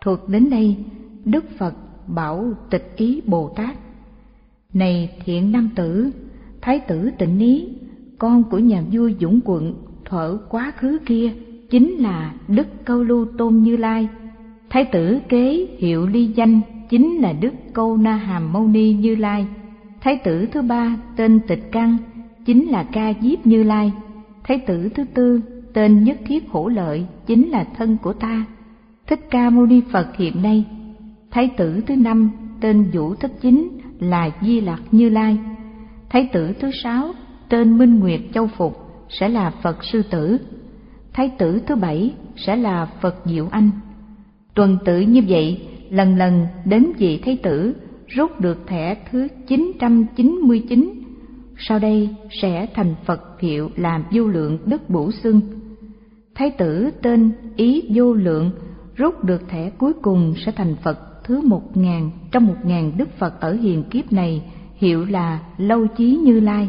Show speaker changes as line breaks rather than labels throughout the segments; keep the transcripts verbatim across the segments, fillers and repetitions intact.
Thuật đến đây, Đức Phật bảo Tịch Ý Bồ Tát: Này thiện nam tử, Thái tử Tịnh Ý, con của nhà vua Dũng Quận thuở quá khứ kia, chính là Đức Câu Lưu Tôn Như Lai. Thái tử kế hiệu ly danh chính là Đức Câu Na Hàm Mâu Ni Như Lai. Thái tử thứ ba tên Tịch Căn chính là Ca Diếp Như Lai. Thái tử thứ tư tên Nhất Thiết Hổ Lợi chính là thân của ta, Thích Ca Mâu Ni Phật hiện nay. Thái tử thứ năm tên Vũ Thất Chính là Di Lặc Như Lai. Thái tử thứ sáu tên Minh Nguyệt Châu Phục sẽ là Phật Sư Tử. Thái tử thứ bảy sẽ là Phật Diệu Anh. Tuần tự như vậy, lần lần đến vị thái tử rút được thẻ thứ chín trăm chín mươi chín, sau đây sẽ thành Phật hiệu là Vô Lượng Đức Bổ Xưng. Thái tử tên Ý Vô Lượng rút được thẻ cuối cùng sẽ thành Phật thứ một ngàn trong một ngàn Đức Phật ở hiền kiếp này, hiệu là Lâu Chí Như Lai.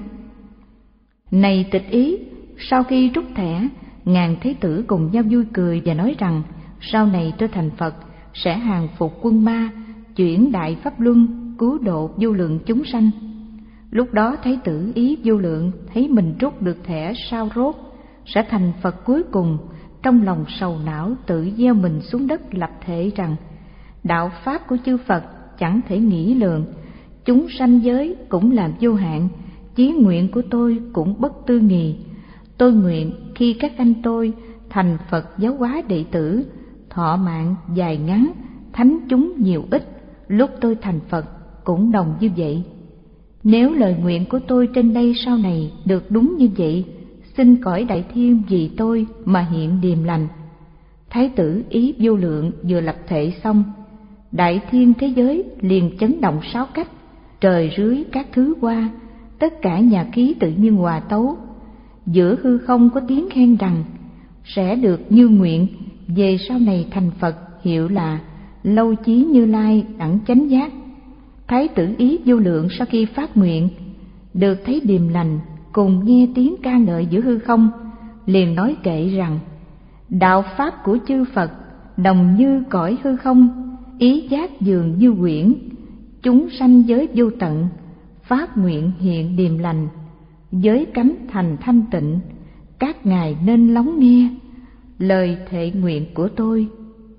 Này Tịch Ý, sau khi rút thẻ, ngàn thái tử cùng nhau vui cười và nói rằng sau này tôi thành Phật sẽ hàng phục quân ma, chuyển đại pháp luân, cứu độ vô lượng chúng sanh. Lúc đó thái tử Ý Vô Lượng thấy mình rút được thẻ sao rốt sẽ thành Phật cuối cùng, trong lòng sầu não tự gieo mình xuống đất lập thệ rằng: đạo pháp của chư Phật chẳng thể nghĩ lường, chúng sanh giới cũng là vô hạn, chí nguyện của tôi cũng bất tư nghì. Tôi nguyện khi các anh tôi thành Phật giáo hóa đệ tử, thọ mạng dài ngắn, thánh chúng nhiều ít, lúc tôi thành Phật cũng đồng như vậy. Nếu lời nguyện của tôi trên đây sau này được đúng như vậy, xin cõi đại thiên vì tôi mà hiện điềm lành. Thái tử Ý Vô Lượng vừa lập thệ xong, đại thiên thế giới liền chấn động sáu cách, trời rưới các thứ qua, tất cả nhà khí tự nhiên hòa tấu. Giữa hư không có tiếng khen rằng sẽ được như nguyện, về sau này thành Phật hiệu là Lâu Chí Như Lai đẳng chánh giác. Thái tử Ý Vô Lượng sau khi phát nguyện, được thấy điềm lành, cùng nghe tiếng ca ngợi giữa hư không, liền nói kệ rằng: đạo pháp của chư Phật đồng như cõi hư không, ý giác dường như quyển, chúng sanh giới vô tận, phát nguyện hiện điềm lành, giới cấm thành thanh tịnh, các ngài nên lắng nghe lời thệ nguyện của tôi.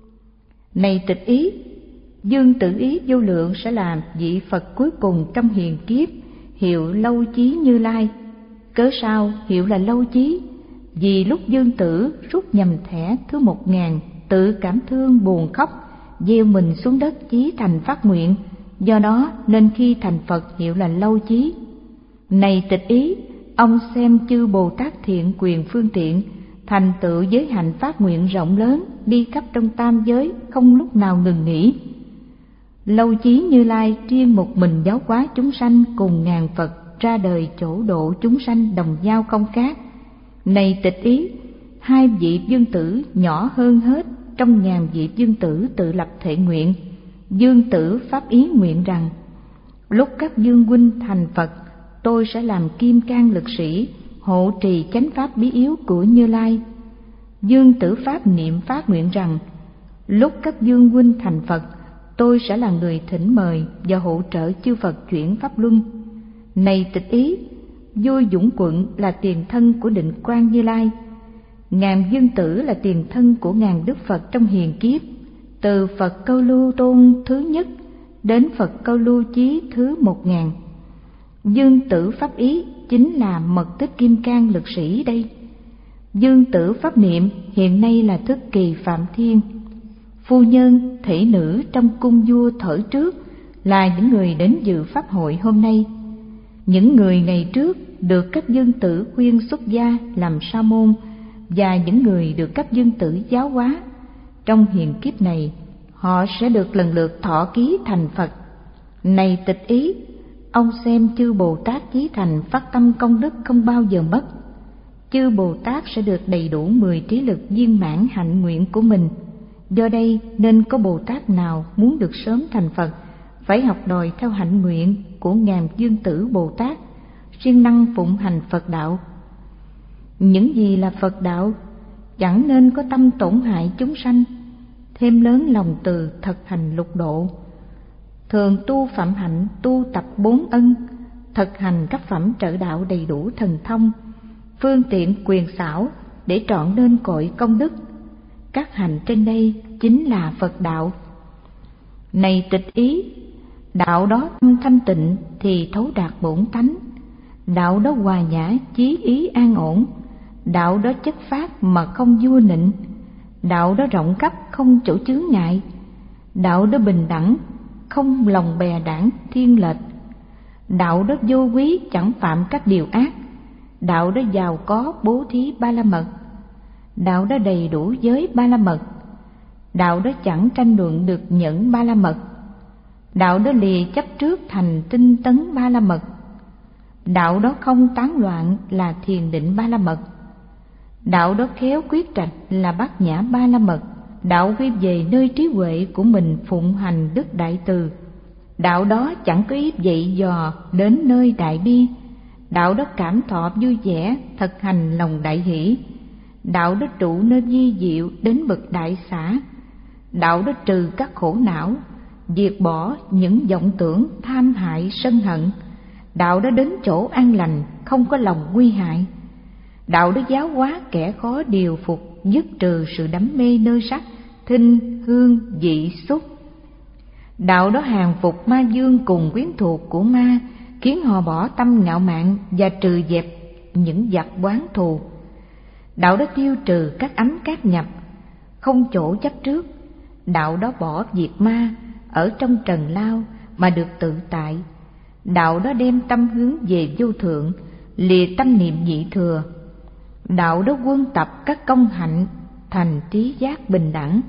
Này Tịch Ý, Dương Tử Ý Vô Lượng sẽ làm vị Phật cuối cùng trong hiền kiếp, hiệu Lâu Chí Như Lai. Cớ sao hiệu là Lâu Chí? Vì lúc Dương Tử rút nhầm thẻ thứ một ngàn, tự cảm thương buồn khóc, gieo mình xuống đất chí thành phát nguyện, do đó nên khi thành Phật hiệu là Lâu Chí. Này Tịch Ý, ông xem chư Bồ Tát thiện quyền phương tiện, thành tựu giới hạnh phát nguyện rộng lớn, đi khắp trong tam giới không lúc nào ngừng nghỉ. Lâu Chí Như Lai riêng một mình giáo hóa chúng sanh, cùng ngàn Phật ra đời chỗ độ chúng sanh đồng nhau không khác. Này Tịch Ý, hai vị dương tử nhỏ hơn hết trong ngàn vị dương tử tự lập thệ nguyện. Dương tử pháp ý nguyện rằng: lúc các dương huynh thành Phật, tôi sẽ làm kim cang lực sĩ, hộ trì chánh pháp bí yếu của Như Lai. Dương tử pháp niệm phát nguyện rằng: lúc các dương huynh thành Phật, tôi sẽ là người thỉnh mời và hộ trợ chư Phật chuyển pháp luân. Này Tịch Ý, vua Dũng Quận là tiền thân của Định Quang Như Lai, ngàn dương tử là tiền thân của ngàn đức Phật trong hiền kiếp, từ Phật Câu Lưu Tôn thứ nhất đến Phật Câu Lưu Chí thứ một ngàn. Dương tử pháp ý chính là mật tích kim cang lực sĩ đây. Dương tử pháp niệm hiện nay là Thức Kỳ Phạm Thiên. Phu nhân, thị nữ trong cung vua thở trước là những người đến dự pháp hội hôm nay. Những người ngày trước được các dương tử khuyên xuất gia làm sa môn, và những người được các dương tử giáo hóa, trong hiền kiếp này họ sẽ được lần lượt thọ ký thành Phật. Này Tịch Ý, ông xem chư Bồ Tát chí thành phát tâm công đức không bao giờ mất. Chư Bồ Tát sẽ được đầy đủ mười trí lực viên mãn hạnh nguyện của mình. Do đây nên có Bồ Tát nào muốn được sớm thành Phật, phải học đòi theo hạnh nguyện của ngàn dương tử Bồ Tát, siêng năng phụng hành Phật đạo. Những gì là Phật đạo? Chẳng nên có tâm tổn hại chúng sanh. thêm lớn lòng từ thực hành lục độ. Thường tu phạm hạnh, tu tập bốn ân, thực hành các phẩm trợ đạo đầy đủ thần thông, phương tiện quyền xảo để trọn nên cội công đức. Các hành trên đây chính là Phật đạo. Này tịch ý, đạo đó thanh tịnh thì thấu đạt bổn tánh, đạo đó hòa nhã chí ý an ổn, đạo đó chất phát mà không vua nịnh, đạo đó rộng khắp không chỗ chướng ngại, đạo đó bình đẳng không lòng bè đảng thiên lệch, đạo đó vô quý chẳng phạm các điều ác, đạo đó giàu có bố thí ba la mật, đạo đó đầy đủ giới ba la mật, đạo đó chẳng tranh luận được nhẫn ba la mật, đạo đó lìa chấp trước thành tinh tấn ba la mật, đạo đó không tán loạn là thiền định ba la mật, đạo đó khéo quyết trạch là bát nhã ba la mật, đạo quy về nơi trí huệ của mình phụng hành đức đại từ, đạo đó chẳng có ý dạy dò đến nơi đại bi, đạo đó cảm thọ vui vẻ thực hành lòng đại hỷ, đạo đó trụ nơi vi diệu đến bậc đại xả, đạo đó trừ các khổ não, diệt bỏ những vọng tưởng tham hại sân hận, đạo đó đến chỗ an lành không có lòng nguy hại, đạo đó giáo hóa kẻ khó điều phục, dứt trừ sự đắm mê nơi sắc thinh hương vị xúc, đạo đó hàng phục ma vương cùng quyến thuộc của ma, khiến họ bỏ tâm ngạo mạn và trừ dẹp những giặc oán thù, đạo đó tiêu trừ các ấm các nhập không chỗ chấp trước, đạo đó bỏ diệt ma ở trong trần lao mà được tự tại, đạo đó đem tâm hướng về vô thượng, lìa tâm niệm nhị thừa, đạo đó quân tập các công hạnh thành trí giác bình đẳng,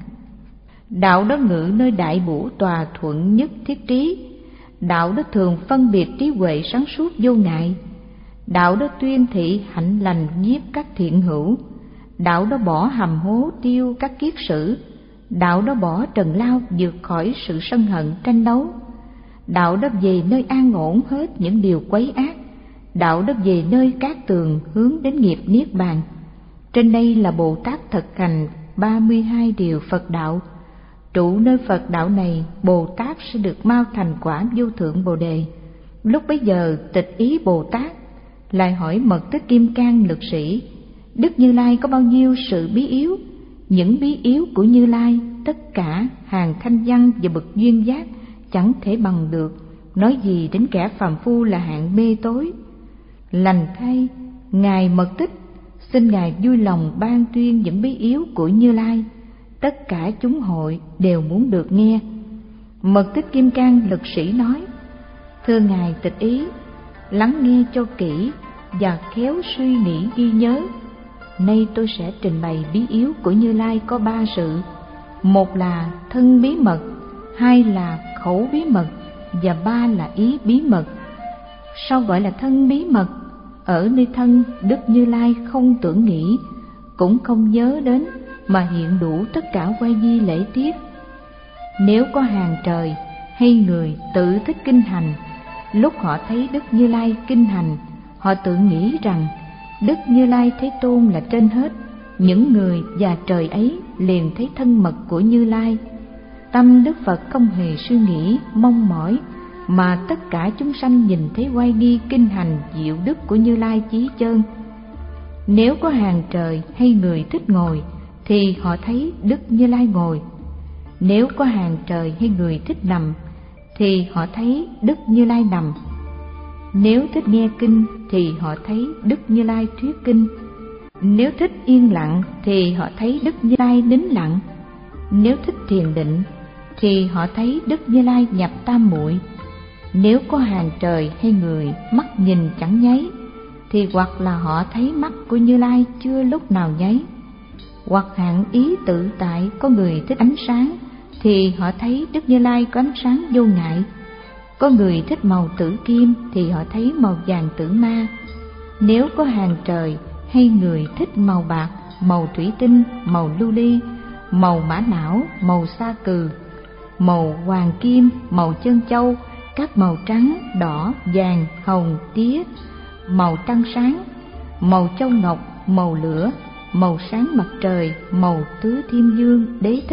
đạo đó ngự nơi đại bổ tòa thuận nhất thiết trí, đạo đó thường phân biệt trí huệ sáng suốt vô ngại, đạo đó tuyên thị hạnh lành nhiếp các thiện hữu, đạo đó bỏ hầm hố tiêu các kiết sử, đạo đó bỏ trần lao vượt khỏi sự sân hận tranh đấu, đạo đó về nơi an ổn hết những điều quấy ác, đạo đó về nơi cát tường hướng đến nghiệp niết bàn. Trên đây là Bồ Tát thực hành ba mươi hai điều Phật đạo. Trụ nơi Phật đạo này, Bồ Tát sẽ được mau thành quả vô thượng Bồ đề. Lúc bấy giờ tịch ý Bồ Tát lại hỏi Mật Tích Kim Cang lực sĩ: Đức Như Lai có bao nhiêu sự bí yếu? Những bí yếu của Như Lai tất cả hàng thanh văn và bậc duyên giác chẳng thể bằng được, nói gì đến kẻ phàm phu là hạng mê tối. Lành thay, Ngài Mật Tích xin Ngài vui lòng ban tuyên những bí yếu của Như Lai, tất cả chúng hội đều muốn được nghe. Mật Tích Kim Cang lực sĩ nói: Thưa Ngài tịch ý, lắng nghe cho kỹ và khéo suy nghĩ ghi nhớ. Nay tôi sẽ trình bày bí yếu của Như Lai có ba sự: một là thân bí mật, hai là khẩu bí mật và ba là ý bí mật. Sao gọi là thân bí mật? Ở nơi thân, Đức Như Lai không tưởng nghĩ, cũng không nhớ đến, mà hiện đủ tất cả quay vi lễ tiết. Nếu có hàng trời hay người tự thích kinh hành, lúc họ thấy Đức Như Lai kinh hành, họ tự nghĩ rằng Đức Như Lai Thế Tôn là trên hết. Những người và trời ấy liền thấy thân mật của Như Lai. Tâm Đức Phật không hề suy nghĩ, mong mỏi, mà tất cả chúng sanh nhìn thấy oai nghi kinh hành diệu đức của Như Lai chí chơn. Nếu có hàng trời hay người thích ngồi, thì họ thấy Đức Như Lai ngồi. Nếu có hàng trời hay người thích nằm, thì họ thấy Đức Như Lai nằm. Nếu thích nghe kinh, thì họ thấy Đức Như Lai thuyết kinh. Nếu thích yên lặng, thì họ thấy Đức Như Lai nín lặng. Nếu thích thiền định, thì họ thấy Đức Như Lai nhập tam muội. Nếu có hàng trời hay người mắt nhìn chẳng nháy, thì hoặc là họ thấy mắt của Như Lai chưa lúc nào nháy. Hoặc hạng ý tự tại, có người thích ánh sáng, thì họ thấy Đức Như Lai có ánh sáng vô ngại. Có người thích màu tử kim, thì họ thấy màu vàng tử ma. Nếu có hàng trời hay người thích màu bạc, màu thủy tinh, màu lưu ly, màu mã não, màu sa cừ, màu hoàng kim, màu chân châu, các màu trắng, đỏ, vàng, hồng, tía, màu trăng sáng, màu châu ngọc, màu lửa, màu sáng mặt trời, màu tứ thiên dương, đế thích,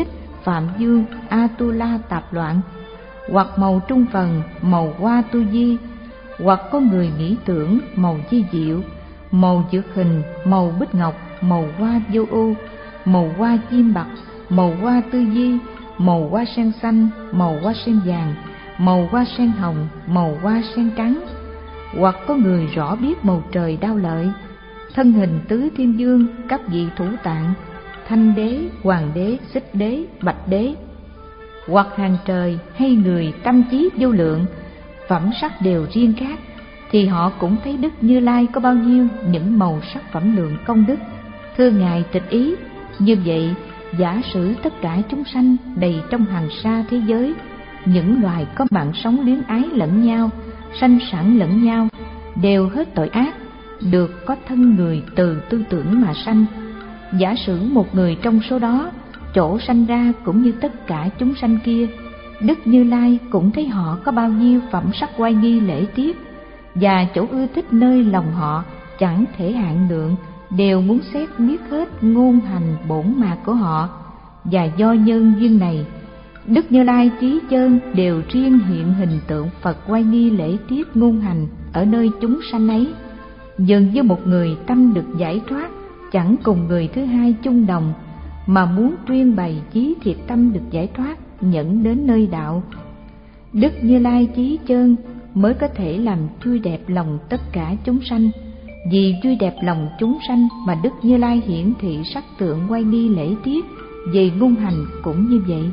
Phạm Dương Atula tạp loạn, hoặc màu trung phần màu hoa tu di, hoặc có người nghĩ tưởng màu di diệu, màu dược hình màu bích ngọc, màu hoa vô ưu, màu hoa chim bạc, màu hoa tư di, màu hoa sen xanh, màu hoa sen vàng, màu hoa sen hồng, màu hoa sen trắng. Hoặc có người rõ biết màu trời đao lợi, thân hình tứ thiên vương, các vị thủ tạng, thanh đế, hoàng đế, xích đế, bạch đế. Hoặc hàng trời hay người tâm trí vô lượng, phẩm sắc đều riêng khác, thì họ cũng thấy Đức Như Lai có bao nhiêu những màu sắc phẩm lượng công đức. Thưa Ngài Tịch Ý, như vậy giả sử tất cả chúng sanh đầy trong hàng sa thế giới, những loài có mạng sống luyến ái lẫn nhau, sanh sản lẫn nhau, đều hết tội ác, được có thân người từ tư tưởng mà sanh. Giả sử một người trong số đó, chỗ sanh ra cũng như tất cả chúng sanh kia, Đức Như Lai cũng thấy họ có bao nhiêu phẩm sắc oai nghi lễ tiết, và chỗ ưa thích nơi lòng họ chẳng thể hạn lượng, đều muốn xét biết hết ngôn hành bổn mạc của họ. Và do nhân duyên này, Đức Như Lai Chí Chân đều riêng hiện hình tượng Phật oai nghi lễ tiết ngôn hành ở nơi chúng sanh ấy, dường như một người tâm được giải thoát, chẳng cùng người thứ hai chung đồng, mà muốn tuyên bày chí thiệt tâm được giải thoát, dẫn đến nơi đạo. Đức Như Lai Chí Chân mới có thể làm vui đẹp lòng tất cả chúng sanh. Vì vui đẹp lòng chúng sanh mà Đức Như Lai hiển thị sắc tượng oai nghi lễ tiết, về ngôn hành cũng như vậy.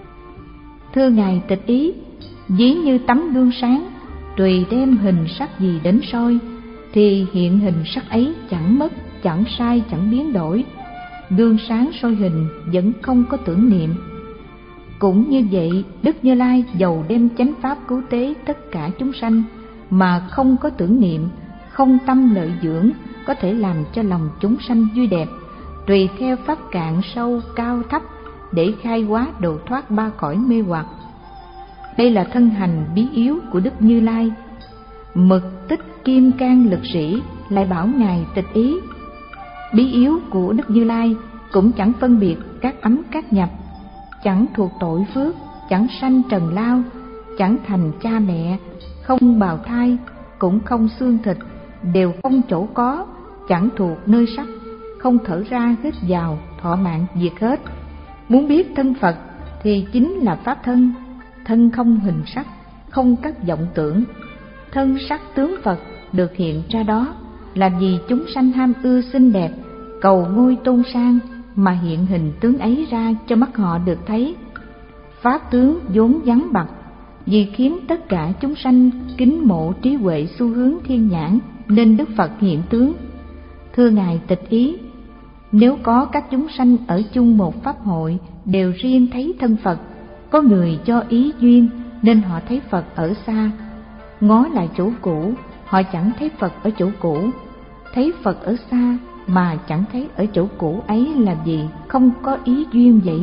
Thưa Ngài Tịch Ý, ví như tấm gương sáng, tùy đem hình sắc gì đến soi, thì hiện hình sắc ấy chẳng mất, chẳng sai, chẳng biến đổi. Gương sáng soi hình vẫn không có tưởng niệm. Cũng như vậy, Đức Như Lai dầu đem chánh pháp cứu tế tất cả chúng sanh, mà không có tưởng niệm, không tâm lợi dưỡng, có thể làm cho lòng chúng sanh vui đẹp, tùy theo pháp cạn sâu cao thấp, để khai hóa độ thoát ba cõi mê hoặc. Đây là thân hành bí yếu của Đức Như Lai. Mực Tích Kim Cang Lực Sĩ lại bảo Ngài Tịch Ý, bí yếu của Đức Như Lai cũng chẳng phân biệt các ấm các nhập, chẳng thuộc tội phước, chẳng sanh trần lao, chẳng thành cha mẹ, không bào thai, cũng không xương thịt, đều không chỗ có, chẳng thuộc nơi sắc, không thở ra hít vào, thọ mạng diệt hết. Muốn biết thân Phật thì chính là pháp thân, thân không hình sắc, không các vọng tưởng. Thân sắc tướng Phật được hiện ra đó là vì chúng sanh ham ưa xinh đẹp, cầu ngôi tôn sang, mà hiện hình tướng ấy ra cho mắt họ được thấy. Pháp tướng vốn vắng bặt, vì khiến tất cả chúng sanh kính mộ trí huệ xu hướng thiên nhãn, nên Đức Phật hiện tướng. Thưa Ngài Tịch Ý, nếu có các chúng sanh ở chung một pháp hội đều riêng thấy thân Phật, có người do ý duyên nên họ thấy Phật ở xa, ngó lại chỗ cũ, họ chẳng thấy Phật ở chỗ cũ. Thấy Phật ở xa mà chẳng thấy ở chỗ cũ ấy là vì không có ý duyên vậy.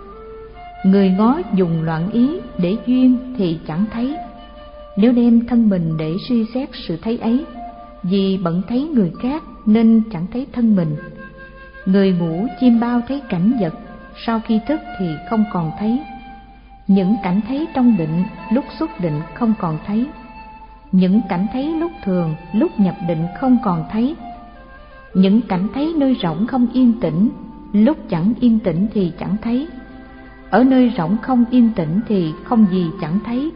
Người ngó dùng loạn ý để duyên thì chẳng thấy. Nếu đem thân mình để suy xét sự thấy ấy, vì bận thấy người khác nên chẳng thấy thân mình. Người ngủ chiêm bao thấy cảnh vật, sau khi thức thì không còn thấy. Những cảnh thấy trong định, lúc xuất định không còn thấy. Những cảnh thấy lúc thường, lúc nhập định không còn thấy. Những cảnh thấy nơi rỗng không yên tĩnh, lúc chẳng yên tĩnh thì chẳng thấy. Ở nơi rỗng không yên tĩnh thì không gì chẳng thấy.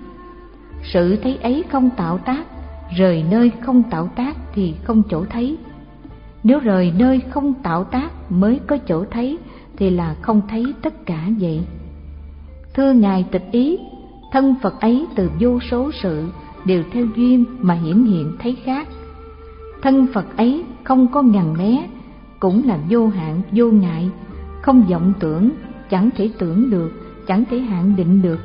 Sự thấy ấy không tạo tác, rời nơi không tạo tác thì không chỗ thấy. Nếu rời nơi không tạo tác mới có chỗ thấy thì là không thấy tất cả vậy. Thưa Ngài Tịch Ý, thân Phật ấy từ vô số sự đều theo duyên mà hiển hiện thấy khác. Thân Phật ấy không có ngần né, cũng là vô hạn vô ngại, không vọng tưởng, chẳng thể tưởng được, chẳng thể hạn định được.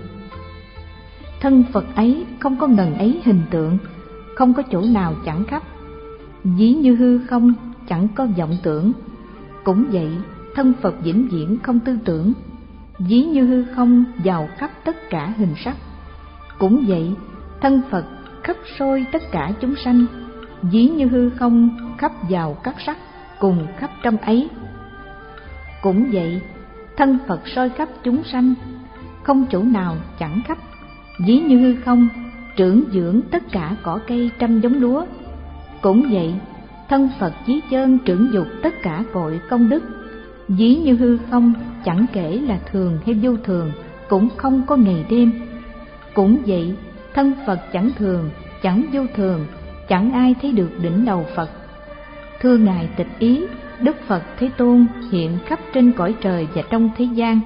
Thân Phật ấy không có ngần ấy hình tượng, không có chỗ nào chẳng khắp, ví như hư không, chẳng có vọng tưởng. Cũng vậy, thân Phật vĩnh viễn không tư tưởng, ví như hư không vào khắp tất cả hình sắc. Cũng vậy, thân Phật khắp sôi tất cả chúng sanh, ví như hư không khắp vào các sắc, cùng khắp trong ấy. Cũng vậy, thân Phật soi khắp chúng sanh, không chỗ nào chẳng khắp. Ví như hư không trưởng dưỡng tất cả cỏ cây trăm giống lúa. Cũng vậy, thân Phật chí chân trưởng dục tất cả cội công đức. Ví như hư không chẳng kể là thường hay vô thường, cũng không có ngày đêm. Cũng vậy, thân Phật chẳng thường, chẳng vô thường, chẳng ai thấy được đỉnh đầu Phật. Thưa Ngài Tịch Ý, Đức Phật Thế Tôn hiện khắp trên cõi trời và trong thế gian.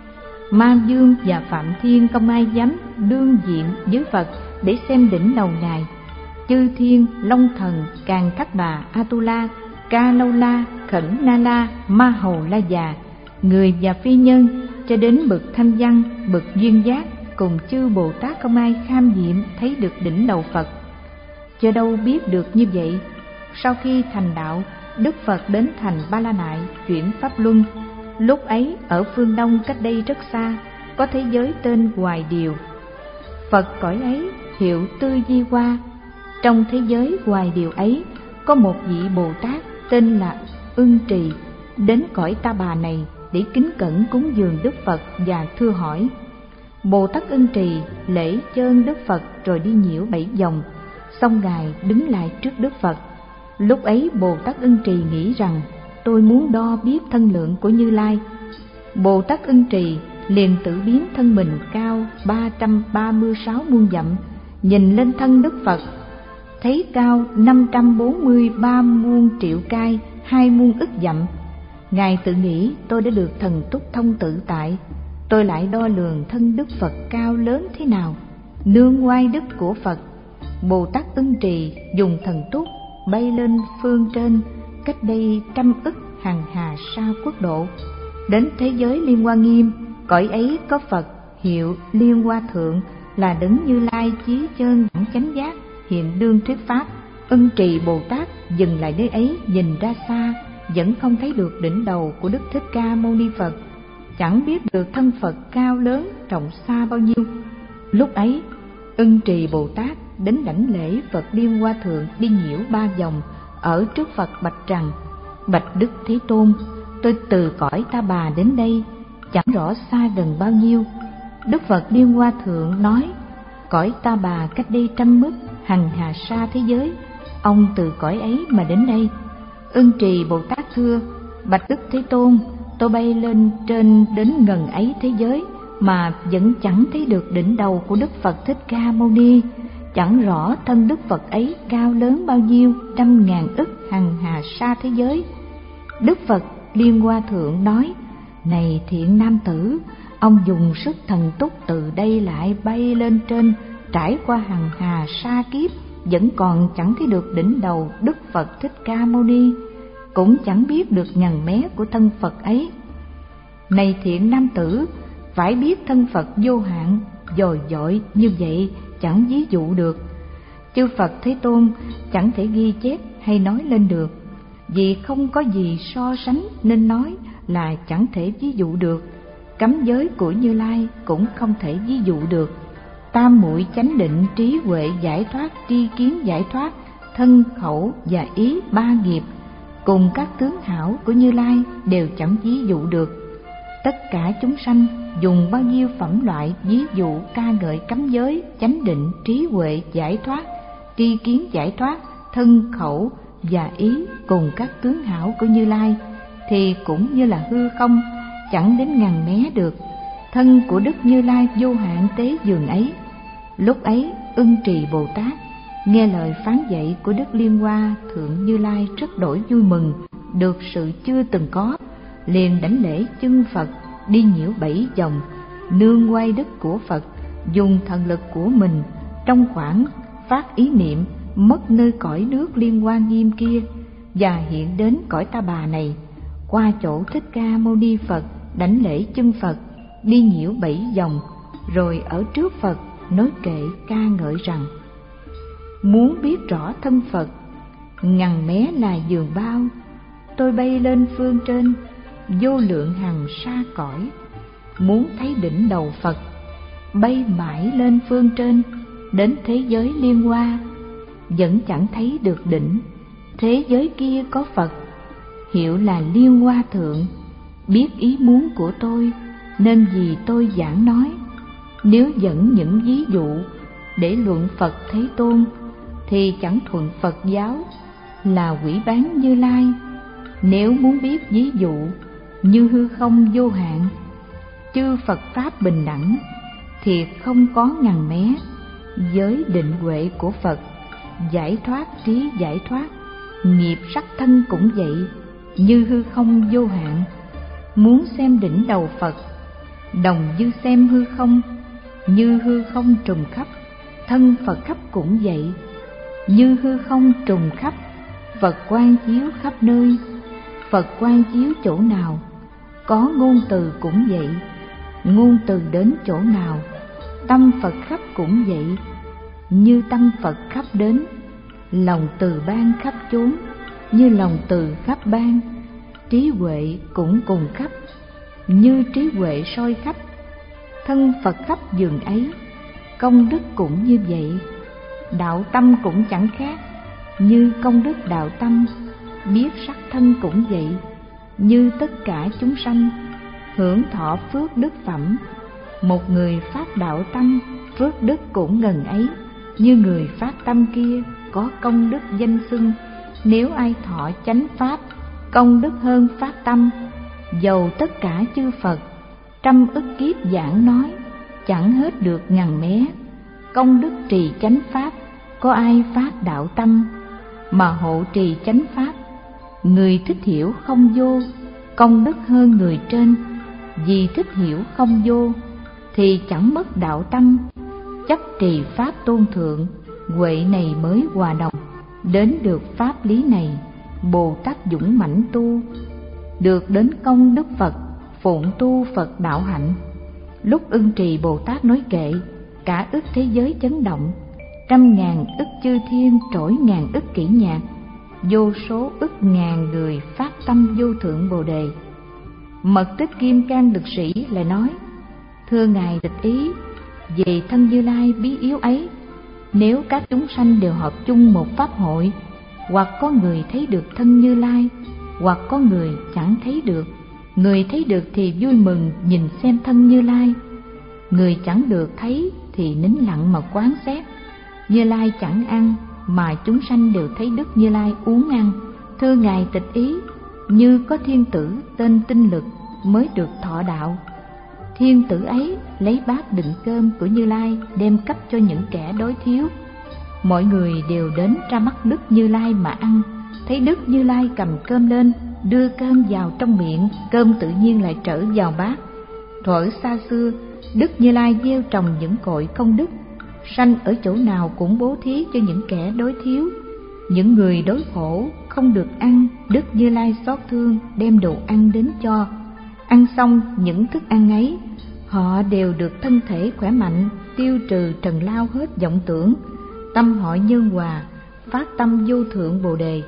Ma Dương và Phạm Thiên không ai dám đương diện với Phật để xem đỉnh đầu Ngài. Chư Thiên, Long Thần, Càn Khắc Bà, Atula, Ca Lâu La, Khẩn Na La, Ma Hầu La Già, người và phi nhân, cho đến bậc thanh văn, bậc duyên giác, cùng chư Bồ Tát không ai kham nhiệm thấy được đỉnh đầu Phật. Cho đâu biết được như vậy. Sau khi thành đạo, Đức Phật đến thành Ba La Nại chuyển pháp luân. Lúc ấy ở phương Đông cách đây rất xa, có thế giới tên Hoài Điều. Phật cõi ấy hiệu Tư Di Hoa. Trong thế giới Hoài Điều ấy có một vị Bồ Tát tên là Ưng Trì đến cõi Ta Bà này để kính cẩn cúng dường Đức Phật và thưa hỏi. Bồ Tát Ưng Trì lễ chơn Đức Phật rồi đi nhiễu bảy vòng, xong Ngài đứng lại trước Đức Phật. Lúc ấy Bồ Tát Ưng Trì nghĩ rằng tôi muốn đo biết thân lượng của Như Lai. Bồ Tát Ưng Trì liền tự biến thân mình cao ba trăm ba mươi sáu muôn dặm, nhìn lên thân Đức Phật, thấy cao năm trăm bốn mươi ba muôn triệu cai, hai muôn ức dặm. Ngài tự nghĩ tôi đã được thần túc thông tự tại, tôi lại đo lường thân Đức Phật cao lớn thế nào. Nương oai đức của Phật, Bồ Tát Ưng Trì dùng thần túc bay lên phương trên, cách đây trăm ức hằng hà sa quốc độ, đến thế giới Liên Hoa Nghiêm. Cõi ấy có Phật hiệu Liên Hoa Thượng, là Đấng Như Lai chí chân đẳng chánh giác, hiện đương thuyết pháp. Ưng Trì Bồ Tát dừng lại nơi ấy, nhìn ra xa, vẫn không thấy được đỉnh đầu của Đức Thích Ca Mâu Ni Phật, chẳng biết được thân Phật cao lớn rộng xa bao nhiêu. Lúc ấy Ưng Trì Bồ Tát đến đảnh lễ Phật Liên Hoa Thượng, đi nhiễu ba vòng ở trước Phật bạch rằng: Bạch Đức Thế Tôn, tôi từ cõi Ta Bà đến đây, chẳng rõ xa gần bao nhiêu. Đức Phật Liên Hoa Thượng nói: Cõi Ta Bà cách đây trăm mức hằng hà sa thế giới, ông từ cõi ấy mà đến đây. Ưng Trì Bồ Tát thưa: Bạch Đức Thế Tôn, tôi bay lên trên đến ngần ấy thế giới mà vẫn chẳng thấy được đỉnh đầu của Đức Phật Thích Ca Mâu Ni, chẳng rõ thân Đức Phật ấy cao lớn bao nhiêu trăm ngàn ức hằng hà sa thế giới. Đức Phật Liên Hoa Thượng nói: Này thiện nam tử, ông dùng sức thần túc từ đây lại bay lên trên, trải qua hằng hà sa kiếp, vẫn còn chẳng thấy được đỉnh đầu Đức Phật Thích Ca Mâu Ni, cũng chẳng biết được ngần mé của thân Phật ấy. Này thiện nam tử, phải biết thân Phật vô hạn, dồi dội như vậy chẳng ví dụ được. Chư Phật Thế Tôn chẳng thể ghi chép hay nói lên được, vì không có gì so sánh nên nói là chẳng thể ví dụ được. Cấm giới của Như Lai cũng không thể ví dụ được. Tam muội chánh định, trí huệ giải thoát, tri kiến giải thoát, thân khẩu và ý ba nghiệp cùng các tướng hảo của Như Lai đều chẳng ví dụ được. Tất cả chúng sanh dùng bao nhiêu phẩm loại ví dụ ca ngợi cấm giới, chánh định, trí huệ giải thoát, tri kiến giải thoát, thân khẩu và ý cùng các tướng hảo của Như Lai, thì cũng như là hư không, chẳng đến ngàn mé được thân của Đức Như Lai vô hạn tế dường ấy. Lúc ấy Ưng Trì Bồ Tát nghe lời phán dạy của Đức Liên Hoa Thượng Như Lai rất đổi vui mừng, được sự chưa từng có, liền đảnh lễ chân Phật, đi nhiễu bảy vòng, nương oai đức của Phật, dùng thần lực của mình trong khoảng phát ý niệm mất nơi cõi nước Liên Hoa Nghiêm kia, và hiện đến cõi Ta Bà này, qua chỗ Thích Ca Mâu Ni Phật đảnh lễ chân Phật, đi nhiễu bảy vòng, rồi ở trước Phật nói kệ ca ngợi rằng: Muốn biết rõ thân Phật, ngàn mé là giường bao, tôi bay lên phương trên, vô lượng hằng sa cõi. Muốn thấy đỉnh đầu Phật, bay mãi lên phương trên, đến thế giới Liên Hoa, vẫn chẳng thấy được đỉnh. Thế giới kia có Phật, hiệu là Liên Hoa Thượng, biết ý muốn của tôi, nên vì tôi giảng nói. Nếu dẫn những ví dụ để luận Phật Thế Tôn, thì chẳng thuận Phật giáo, là quỷ bán Như Lai. Nếu muốn biết ví dụ như hư không vô hạn, chư Phật Pháp bình đẳng, thì không có ngăn mé. Giới định huệ của Phật, giải thoát trí giải thoát, nghiệp sắc thân cũng vậy, như hư không vô hạn. Muốn xem đỉnh đầu Phật, đồng như xem hư không, như hư không trùng khắp. Thân Phật khắp cũng vậy, như hư không trùng khắp. Phật quang chiếu khắp nơi, Phật quang chiếu chỗ nào, có ngôn từ cũng vậy, ngôn từ đến chỗ nào. Tâm Phật khắp cũng vậy, như tâm Phật khắp đến. Lòng từ ban khắp chốn, như lòng từ khắp ban. Trí huệ cũng cùng khắp, như trí huệ soi khắp. Thân Phật khắp giường ấy, công đức cũng như vậy. Đạo tâm cũng chẳng khác, như công đức đạo tâm. Biết sắc thân cũng vậy, như tất cả chúng sanh hưởng thọ phước đức phẩm. Một người phát đạo tâm, phước đức cũng ngần ấy, như người phát tâm kia có công đức danh xưng. Nếu ai thọ chánh pháp, công đức hơn phát tâm. Dầu tất cả chư Phật trăm ức kiếp giảng nói, chẳng hết được ngàn mé. Công đức trì chánh pháp, có ai phát đạo tâm mà hộ trì chánh pháp. Người thích hiểu không vô, công đức hơn người trên. Vì thích hiểu không vô, thì chẳng mất đạo tâm. Chấp trì pháp tôn thượng, huệ này mới hòa đồng. Đến được pháp lý này, Bồ Tát dũng mãnh tu, được đến công đức Phật, phụng tu Phật đạo hạnh. Lúc ưng trì Bồ Tát nói kệ, cả ức thế giới chấn động. Trăm ngàn ức chư thiên trỗi ngàn ức kỷ nhạc, vô số ức ngàn người phát tâm vô thượng Bồ Đề. Mật Tích Kim Cang Lực Sĩ lại nói: thưa Ngài Tịch Ý, về thân Như Lai bí yếu ấy, nếu các chúng sanh đều hợp chung một pháp hội, hoặc có người thấy được thân Như Lai, hoặc có người chẳng thấy được. Người thấy được thì vui mừng nhìn xem thân Như Lai, người chẳng được thấy thì nín lặng mà quán xét. Như Lai chẳng ăn, mà chúng sanh đều thấy Đức Như Lai uống ăn. Thưa Ngài Tịch Ý, như có thiên tử tên Tinh Lực mới được thọ đạo. Thiên tử ấy lấy bát đựng cơm của Như Lai đem cấp cho những kẻ đói thiếu. Mọi người đều đến ra mắt Đức Như Lai mà ăn. Thấy Đức Như Lai cầm cơm lên, đưa cơm vào trong miệng, cơm tự nhiên lại trở vào bát. Thuở xa xưa, Đức Như Lai gieo trồng những cội công đức, sanh ở chỗ nào cũng bố thí cho những kẻ đói thiếu. Những người đói khổ không được ăn, Đức Như Lai xót thương đem đồ ăn đến cho. Ăn xong những thức ăn ấy, họ đều được thân thể khỏe mạnh, tiêu trừ trần lao hết vọng tưởng, tâm họ nhân hòa, phát tâm vô thượng Bồ Đề.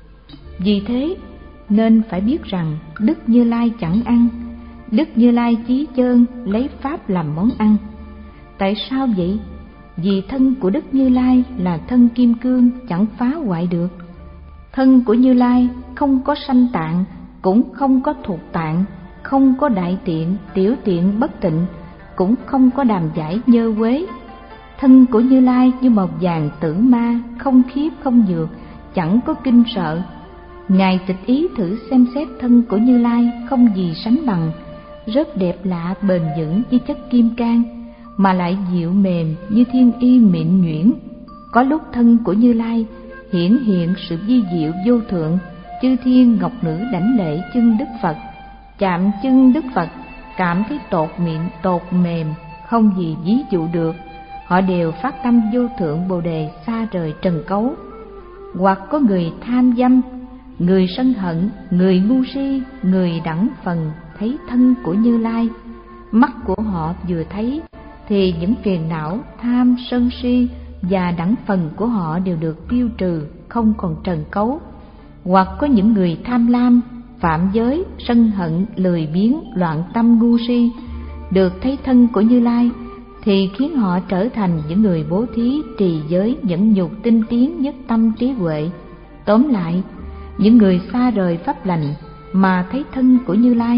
Vì thế nên phải biết rằng Đức Như Lai chẳng ăn. Đức Như Lai chí chơn lấy pháp làm món ăn. Tại sao vậy? Vì thân của Đức Như Lai là thân kim cương, chẳng phá hoại được. Thân của Như Lai không có sanh tạng, cũng không có thuộc tạng, không có đại tiện, tiểu tiện bất tịnh, cũng không có đàm giải nhơ quế. Thân của Như Lai như màu vàng tử ma, không khiếp không nhược, chẳng có kinh sợ. Ngài Tịch Ý thử xem xét thân của Như Lai không gì sánh bằng, rất đẹp lạ bền vững như chất kim cang, mà lại dịu mềm như thiên y mịn nhuyễn. Có lúc thân của Như Lai hiển hiện sự vi diệu vô thượng, chư thiên ngọc nữ đảnh lễ chân Đức Phật, chạm chân Đức Phật, cảm thấy tột mịn tột mềm, không gì ví dụ được. Họ đều phát tâm vô thượng Bồ Đề xa rời trần cấu. Hoặc có người tham dâm, người sân hận, người ngu si, người đẳng phần thấy thân của Như Lai, mắt của họ vừa thấy thì những phiền não tham sân si và đẳng phần của họ đều được tiêu trừ, không còn trần cấu. Hoặc có những người tham lam, phạm giới, sân hận, lười biếng, loạn tâm ngu si, được thấy thân của Như Lai thì khiến họ trở thành những người bố thí, trì giới, nhẫn nhục, tinh tiến, nhất tâm, trí huệ. Tóm lại, những người xa rời pháp lành mà thấy thân của Như Lai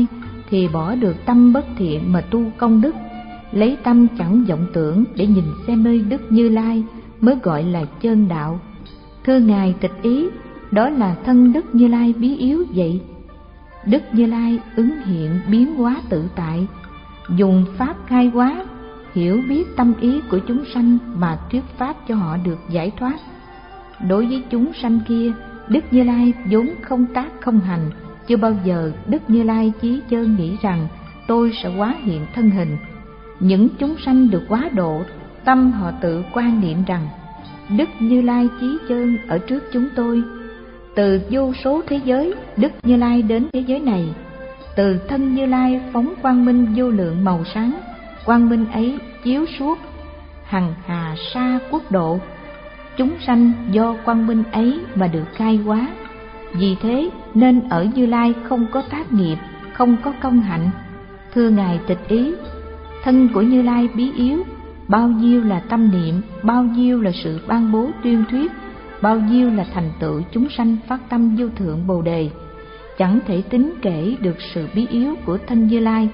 thì bỏ được tâm bất thiện mà tu công đức, lấy tâm chẳng vọng tưởng để nhìn xem nơi Đức Như Lai mới gọi là chân đạo. Thưa Ngài Tịch Ý, đó là thân Đức Như Lai bí yếu vậy. Đức Như Lai ứng hiện biến hóa tự tại, dùng pháp khai hóa, hiểu biết tâm ý của chúng sanh mà thuyết pháp cho họ được giải thoát. Đối với chúng sanh kia, Đức Như Lai vốn không tác không hành, chưa bao giờ Đức Như Lai chí chơn nghĩ rằng tôi sẽ hóa hiện thân hình. Những chúng sanh được hóa độ, tâm họ tự quan niệm rằng Đức Như Lai chí chơn ở trước chúng tôi. Từ vô số thế giới, Đức Như Lai đến thế giới này. Từ thân Như Lai phóng quang minh vô lượng màu sáng, quang minh ấy chiếu suốt hằng hà sa quốc độ. Chúng sanh do quang minh ấy mà được khai hóa. Vì thế nên ở Như Lai không có tác nghiệp, không có công hạnh. Thưa Ngài Tịch Ý, thân của Như Lai bí yếu, bao nhiêu là tâm niệm, bao nhiêu là sự ban bố tuyên thuyết, bao nhiêu là thành tựu chúng sanh phát tâm vô thượng Bồ Đề, chẳng thể tính kể được sự bí yếu của thân Như Lai.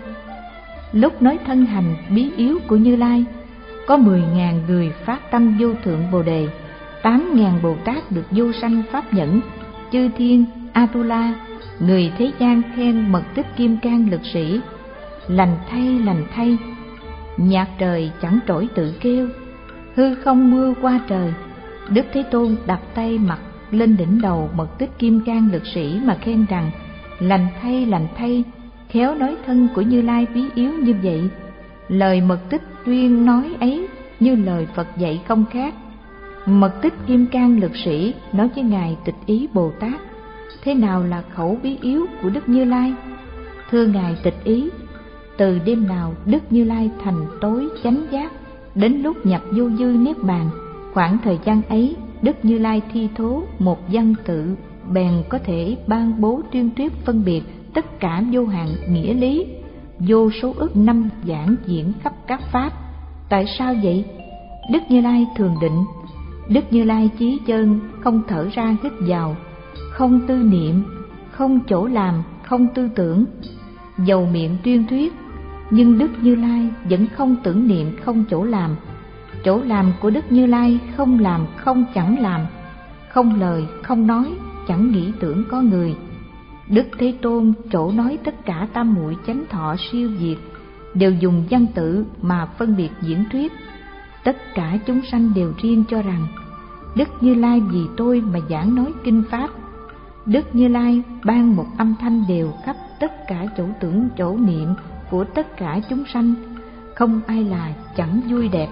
Lúc nói thân hành bí yếu của Như Lai, có mười ngàn người phát tâm vô thượng Bồ Đề, tám ngàn Bồ Tát được vô sanh pháp nhẫn, chư thiên, Atula, người thế gian khen mật tích kim cang lực sĩ. Lành thay, lành thay, nhạc trời chẳng trỗi tự kêu, hư không mưa qua trời. Đức Thế Tôn đặt tay mặt lên đỉnh đầu mật tích kim cang lực sĩ mà khen rằng lành thay, lành thay, khéo nói thân của Như Lai bí yếu như vậy. Lời mật tích tuyên nói ấy như lời Phật dạy không khác. Mật tích kim cang lực sĩ nói với Ngài Tịch Ý Bồ Tát, thế nào là khẩu bí yếu của Đức Như Lai? Thưa Ngài Tịch Ý, từ đêm nào Đức Như Lai thành tối chánh giác, đến lúc nhập vô dư niết bàn, khoảng thời gian ấy Đức Như Lai thi thố một văn tự, bèn có thể ban bố tuyên thuyết phân biệt tất cả vô hạn nghĩa lý, vô số ức năm giảng diễn khắp các pháp. Tại sao vậy? Đức Như Lai thường định. Đức Như Lai chí chân, không thở ra hít vào, không tư niệm, không chỗ làm, không tư tưởng. Dầu miệng tuyên thuyết, nhưng Đức Như Lai vẫn không tưởng niệm, không chỗ làm. Chỗ làm của Đức Như Lai không làm, không chẳng làm, không lời, không nói, chẳng nghĩ tưởng có người. Đức Thế Tôn chỗ nói tất cả tam muội chánh thọ siêu diệt, đều dùng văn tự mà phân biệt diễn thuyết. Tất cả chúng sanh đều riêng cho rằng Đức Như Lai vì tôi mà giảng nói kinh pháp. Đức Như Lai ban một âm thanh đều khắp tất cả chỗ tưởng chỗ niệm của tất cả chúng sanh, không ai là chẳng vui đẹp.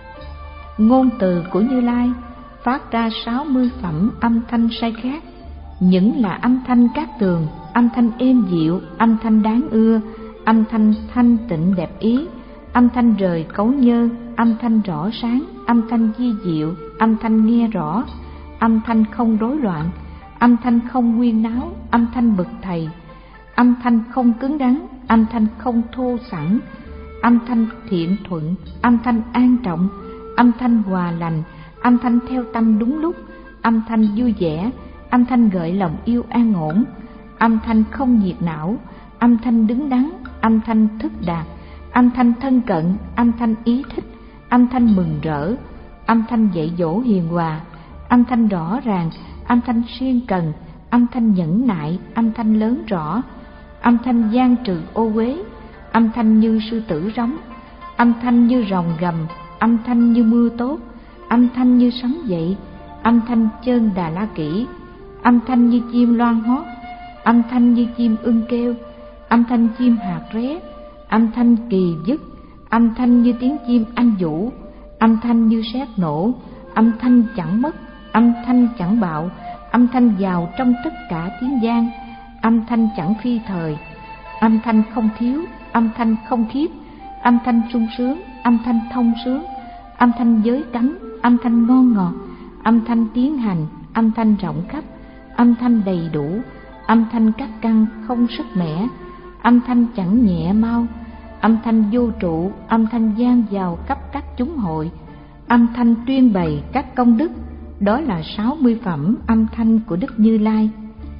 Ngôn từ của Như Lai phát ra sáu mươi phẩm âm thanh sai khác, những là âm thanh cát tường, âm thanh êm dịu, âm thanh đáng ưa, âm thanh thanh tịnh đẹp ý, âm thanh rời cấu nhơ, âm thanh rõ sáng, âm thanh di diệu, âm thanh nghe rõ, âm thanh không rối loạn, âm thanh không nguyên náo, âm thanh bậc thầy, âm thanh không cứng rắn, âm thanh không thô sẵn, âm thanh thiện thuận, âm thanh an trọng, âm thanh hòa lành, âm thanh theo tâm đúng lúc, âm thanh vui vẻ, âm thanh gợi lòng yêu an ổn, âm thanh không nhiệt não, âm thanh đứng đắn, âm thanh thức đạt, âm thanh thân cận, âm thanh ý thích, âm thanh mừng rỡ, âm thanh dạy dỗ hiền hòa, âm thanh rõ ràng, âm thanh siêng cần, âm thanh nhẫn nại, âm thanh lớn rõ, âm thanh gian trừ ô uế, âm thanh như sư tử rống, âm thanh như rồng gầm, âm thanh như mưa tốt, âm thanh như sấm dậy, âm thanh chơn Đà La Kỷ, âm thanh như chim loan hót, âm thanh như chim ưng kêu, âm thanh chim hạt ré, âm thanh kỳ dứt, âm thanh như tiếng chim anh vũ, âm thanh như sét nổ, âm thanh chẳng mất, âm thanh chẳng bạo, âm thanh vào trong tất cả tiếng gian, âm thanh chẳng phi thời, âm thanh không thiếu, âm thanh không khiếp, âm thanh sung sướng, âm thanh thông sướng, âm thanh giới cấm, âm thanh ngon ngọt, âm thanh tiến hành, âm thanh rộng khắp, âm thanh đầy đủ, âm thanh các căn không sức mẻ, âm thanh chẳng nhẹ mau, âm thanh vô trụ, âm thanh gian vào khắp các chúng hội, âm thanh tuyên bày các công đức. Đó là sáu mươi phẩm âm thanh của Đức Như Lai.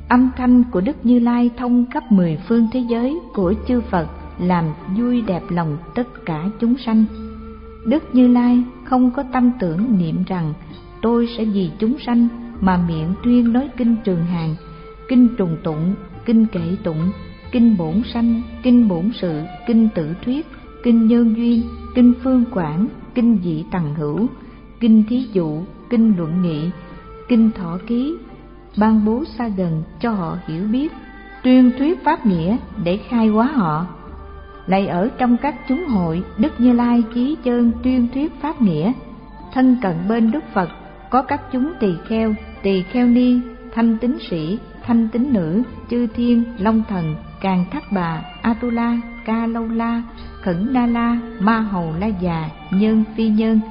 Âm thanh của Đức Như Lai thông khắp mười phương thế giới của chư Phật, làm vui đẹp lòng tất cả chúng sanh. Đức Như Lai không có tâm tưởng niệm rằng tôi sẽ vì chúng sanh mà miệng tuyên nói kinh Trường Hàng, kinh Trùng Tụng, kinh Kệ Tụng, kinh Bổn Sanh, kinh Bổn Sự, kinh Tự Thuyết, kinh Nhân Duyên, kinh Phương Quảng, kinh Dị Tằng Hữu, kinh Thí Dụ, kinh Luận Nghị, kinh Thọ Ký, ban bố xa gần cho họ hiểu biết, tuyên thuyết pháp nghĩa để khai hóa họ. Lại ở trong các chúng hội, Đức Như Lai chí chơn tuyên thuyết pháp nghĩa. Thân cận bên Đức Phật có các chúng tỳ kheo, tỳ kheo ni, thanh tín sĩ, thanh tín nữ, chư thiên, long thần, càn thác bà, Atula, Ca Lâu La, Khẩn Na La, Ma Hầu La Già, nhân phi nhân.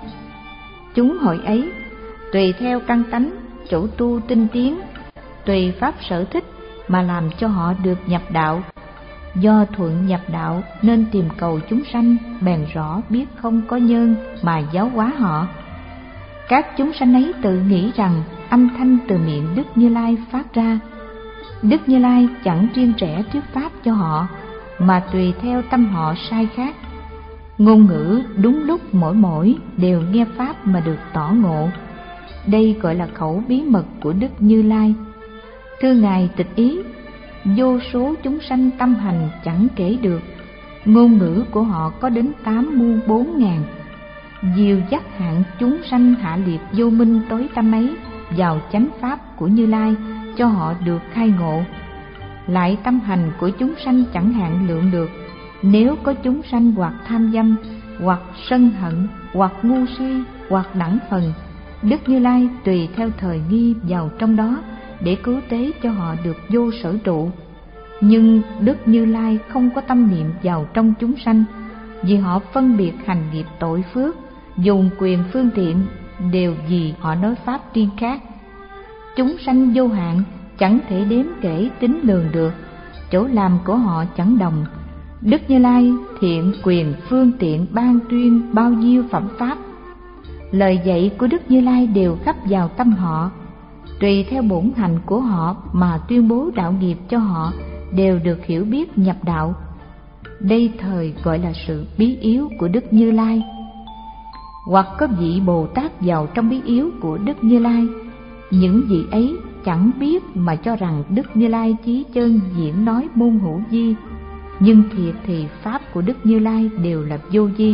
Chúng hội ấy tùy theo căn tánh, chủ tu tinh tiến, tùy pháp sở thích mà làm cho họ được nhập đạo. Do thuận nhập đạo nên tìm cầu chúng sanh, bèn rõ biết không có nhân mà giáo hóa họ. Các chúng sanh ấy tự nghĩ rằng âm thanh từ miệng Đức Như Lai phát ra. Đức Như Lai chẳng riêng rẽ thuyết pháp cho họ, mà tùy theo tâm họ sai khác. Ngôn ngữ đúng lúc mỗi mỗi đều nghe pháp mà được tỏ ngộ. Đây gọi là khẩu bí mật của Đức Như Lai. Thưa Ngài Tịch Ý, vô số chúng sanh tâm hành chẳng kể được, ngôn ngữ của họ có đến tám muôn bốn ngàn. Dìu dắt hạng chúng sanh hạ liệt vô minh tối tâm ấy vào chánh pháp của Như Lai, cho họ được khai ngộ. Lại tâm hành của chúng sanh chẳng hạn lượng được. Nếu có chúng sanh hoặc tham dâm, hoặc sân hận, hoặc ngu si, hoặc đẳng phần, Đức Như Lai tùy theo thời nghi vào trong đó để cứu tế cho họ được vô sở trụ. Nhưng Đức Như Lai không có tâm niệm vào trong chúng sanh, vì họ phân biệt hành nghiệp tội phước, dùng quyền phương tiện đều vì họ nói pháp riêng khác. Chúng sanh vô hạn chẳng thể đếm kể tính lường được, chỗ làm của họ chẳng đồng. Đức Như Lai thiện quyền phương tiện ban tuyên bao nhiêu phẩm pháp. Lời dạy của Đức Như Lai đều khắp vào tâm họ, tùy theo bổn hành của họ mà tuyên bố đạo nghiệp cho họ đều được hiểu biết nhập đạo. Đây thời gọi là sự bí yếu của Đức Như Lai. Hoặc có vị Bồ Tát vào trong bí yếu của Đức Như Lai, những vị ấy chẳng biết mà cho rằng Đức Như Lai chí chân diễn nói môn hữu vi, nhưng thiệt thì pháp của Đức Như Lai đều là vô vi.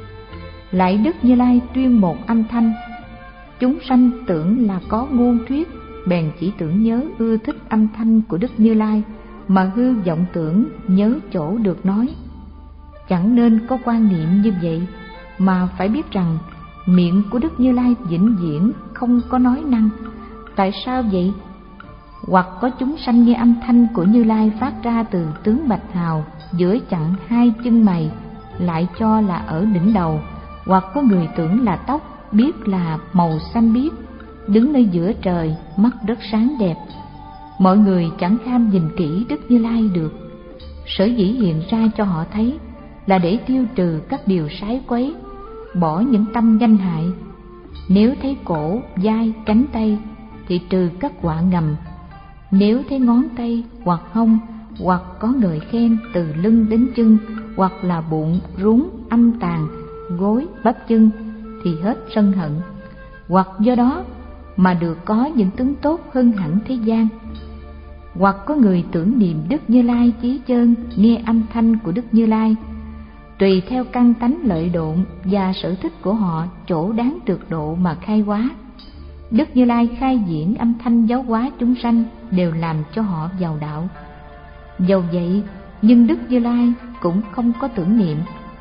Lại Đức Như Lai tuyên một âm thanh, chúng sanh tưởng là có ngôn thuyết, bèn chỉ tưởng nhớ ưa thích âm thanh của Đức Như Lai mà hư vọng tưởng nhớ chỗ được nói. Chẳng nên có quan niệm như vậy, mà phải biết rằng miệng của Đức Như Lai vĩnh viễn không có nói năng. Tại sao vậy? Hoặc có chúng sanh nghe âm thanh của Như Lai phát ra từ tướng bạch hào giữa chặng hai chân mày, lại cho là ở đỉnh đầu. Hoặc có người tưởng là tóc, biết là màu xanh biếc, đứng nơi giữa trời, mắt rất sáng đẹp. Mọi người chẳng kham nhìn kỹ Đức Như Lai được. Sở dĩ hiện ra cho họ thấy là để tiêu trừ các điều sái quấy, bỏ những tâm danh hại. Nếu thấy cổ, vai, cánh tay thì trừ các họa ngầm. Nếu thấy ngón tay hoặc hông, hoặc có người khen từ lưng đến chân, hoặc là bụng, rúng, âm tàn, gối, bắp chân thì hết sân hận. Hoặc do đó mà được có những tướng tốt hơn hẳn thế gian. Hoặc có người tưởng niệm Đức Như Lai chí chân, nghe âm thanh của Đức Như Lai, tùy theo căn tánh lợi độn và sở thích của họ chỗ đáng được độ mà khai hóa. Đức Như Lai khai diễn âm thanh giáo hóa chúng sanh đều làm cho họ vào đạo. Dầu vậy nhưng Đức Như Lai cũng không có tưởng niệm.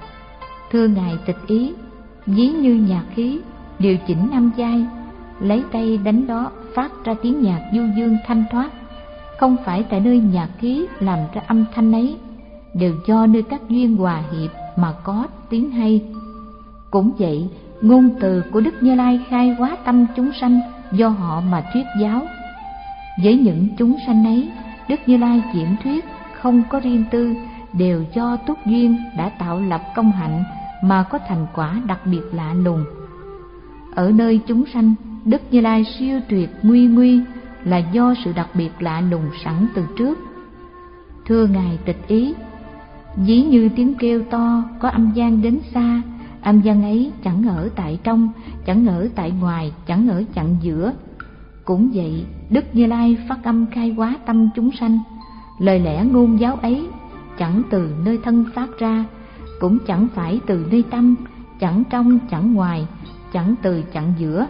Thưa Ngài Tịch Ý, ví như nhạc khí điều chỉnh âm giai, lấy tay đánh đó phát ra tiếng nhạc du dương thanh thoát. Không phải tại nơi nhạc khí làm ra âm thanh ấy, đều do nơi các duyên hòa hiệp mà có tiếng hay. Cũng vậy, ngôn từ của Đức Như Lai khai hóa tâm chúng sanh do họ mà thuyết giáo. Với những chúng sanh ấy, Đức Như Lai diễn thuyết không có riêng tư, đều do túc duyên đã tạo lập công hạnh mà có thành quả đặc biệt lạ lùng. Ở nơi chúng sanh, Đức Như Lai siêu tuyệt nguy nguy, là do sự đặc biệt lạ lùng sẵn từ trước. Thưa Ngài Tịch Ý, ví như tiếng kêu to có âm vang đến xa, âm vang ấy chẳng ở tại trong, chẳng ở tại ngoài, chẳng ở chặng giữa. Cũng vậy, Đức Như Lai phát âm khai hóa tâm chúng sanh, lời lẽ ngôn giáo ấy chẳng từ nơi thân phát ra, cũng chẳng phải từ nơi tâm, chẳng trong chẳng ngoài, chẳng từ chẳng giữa.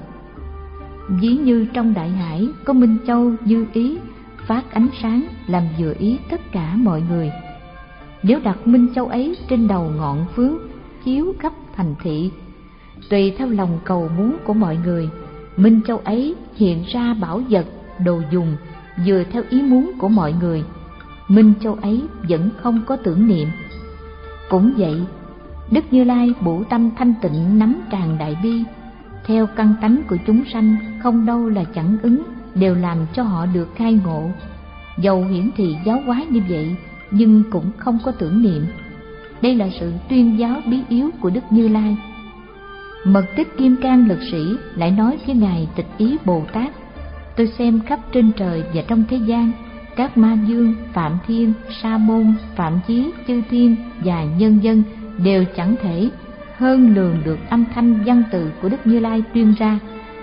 Ví như trong đại hải có Minh Châu như ý phát ánh sáng làm vừa ý tất cả mọi người. Nếu đặt Minh Châu ấy trên đầu ngọn phướng chiếu khắp thành thị, tùy theo lòng cầu muốn của mọi người, Minh Châu ấy hiện ra bảo vật, đồ dùng vừa theo ý muốn của mọi người. Minh Châu ấy vẫn không có tưởng niệm. Cũng vậy, Đức Như Lai bổ tâm thanh tịnh nắm tràn đại bi, theo căn tánh của chúng sanh không đâu là chẳng ứng, đều làm cho họ được khai ngộ. Dầu hiển thị giáo hóa như vậy nhưng cũng không có tưởng niệm. Đây là sự tuyên giáo bí yếu của Đức Như Lai. Mật Tích Kim Cang Lực Sĩ lại nói với Ngài Tịch Ý Bồ Tát: tôi xem khắp trên trời và trong thế gian, các ma dương, Phạm Thiên, Sa Môn, Phạm Chí, Chư Thiên và nhân dân đều chẳng thể hơn lường được âm thanh văn từ của Đức Như Lai tuyên ra.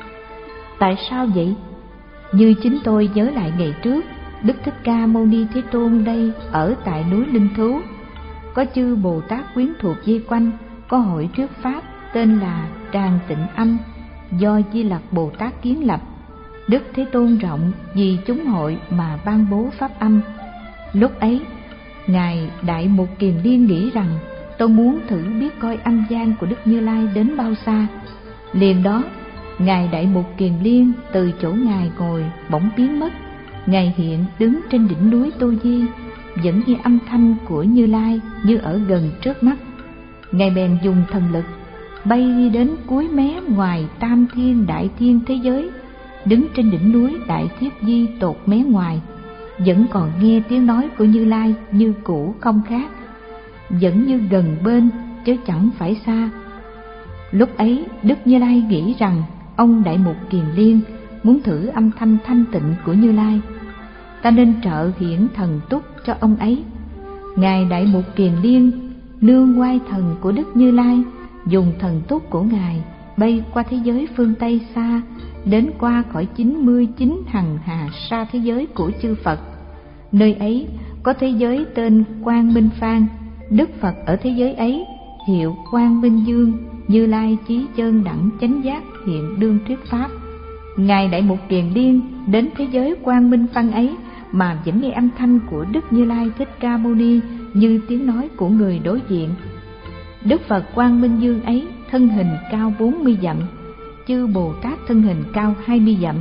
Tại sao vậy? Như chính tôi nhớ lại ngày trước, Đức Thích Ca Mâu Ni Thế Tôn đây ở tại núi Linh Thú, có chư Bồ Tát quyến thuộc vây quanh, có hội thuyết pháp tên là Tràng Tịnh Âm do Di Lặc Bồ Tát kiến lập. Đức Thế Tôn rộng vì chúng hội mà ban bố pháp âm. Lúc ấy, Ngài Đại Mục Kiền Liên nghĩ rằng tôi muốn thử biết coi âm vang của Đức Như Lai đến bao xa. Liền đó, Ngài Đại Mục Kiền Liên từ chỗ Ngài ngồi bỗng biến mất. Ngài hiện đứng trên đỉnh núi Tô Di, vẫn nghe âm thanh của Như Lai như ở gần trước mắt. Ngài bèn dùng thần lực bay đi đến cuối mé ngoài Tam Thiên Đại Thiên thế giới, đứng trên đỉnh núi Đại Thiết Di tột mé ngoài, vẫn còn nghe tiếng nói của Như Lai như cũ không khác, vẫn như gần bên chứ chẳng phải xa. Lúc ấy Đức Như Lai nghĩ rằng ông Đại Mục Kiền Liên muốn thử âm thanh thanh tịnh của Như Lai, ta nên trợ hiển thần túc cho ông ấy. Ngài Đại Mục Kiền Liên nương oai thần của Đức Như Lai, dùng thần túc của Ngài bay qua thế giới phương Tây xa, đến qua khỏi chín mươi chín hằng hà sa thế giới của chư Phật. Nơi ấy có thế giới tên Quang Minh Phan. Đức Phật ở thế giới ấy hiệu Quang Minh Dương. Như Lai chí chân đẳng chánh giác hiện đương thuyết pháp. Ngài Đại Mục Kiền Liên đến thế giới Quang Minh Phan ấy mà vẫn nghe âm thanh của Đức Như Lai Thích Ca Mâu Ni như tiếng nói của người đối diện. Đức Phật Quang Minh Dương ấy thân hình cao bốn mươi dặm, chư Bồ Tát thân hình cao hai mươi dặm.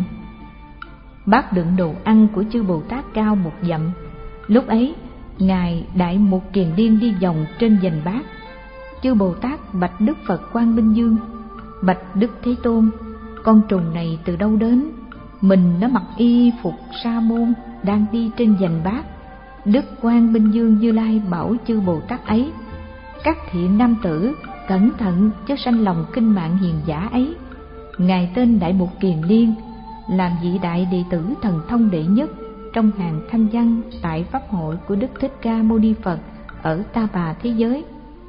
Bát đựng đồ ăn của chư Bồ Tát cao một dặm. Lúc ấy, Ngài Đại Mục Kiền Liên đi vòng trên giành bát. Chư Bồ Tát bạch Đức Phật Quang Minh Dương: bạch Đức Thế Tôn, con trùng này từ đâu đến? Mình nó mặc y phục sa môn, đang đi trên giành bát. Đức Quang Minh Dương Như Lai bảo chư Bồ Tát ấy: các thiện nam tử, cẩn thận chớ sanh lòng kinh mạng hiền giả ấy. Ngài tên Đại Mục Kiền Liên, làm vị đại đệ tử thần thông đệ nhất trong hàng thanh văn tại pháp hội của Đức Thích Ca Mâu Ni Phật ở Ta Bà thế giới.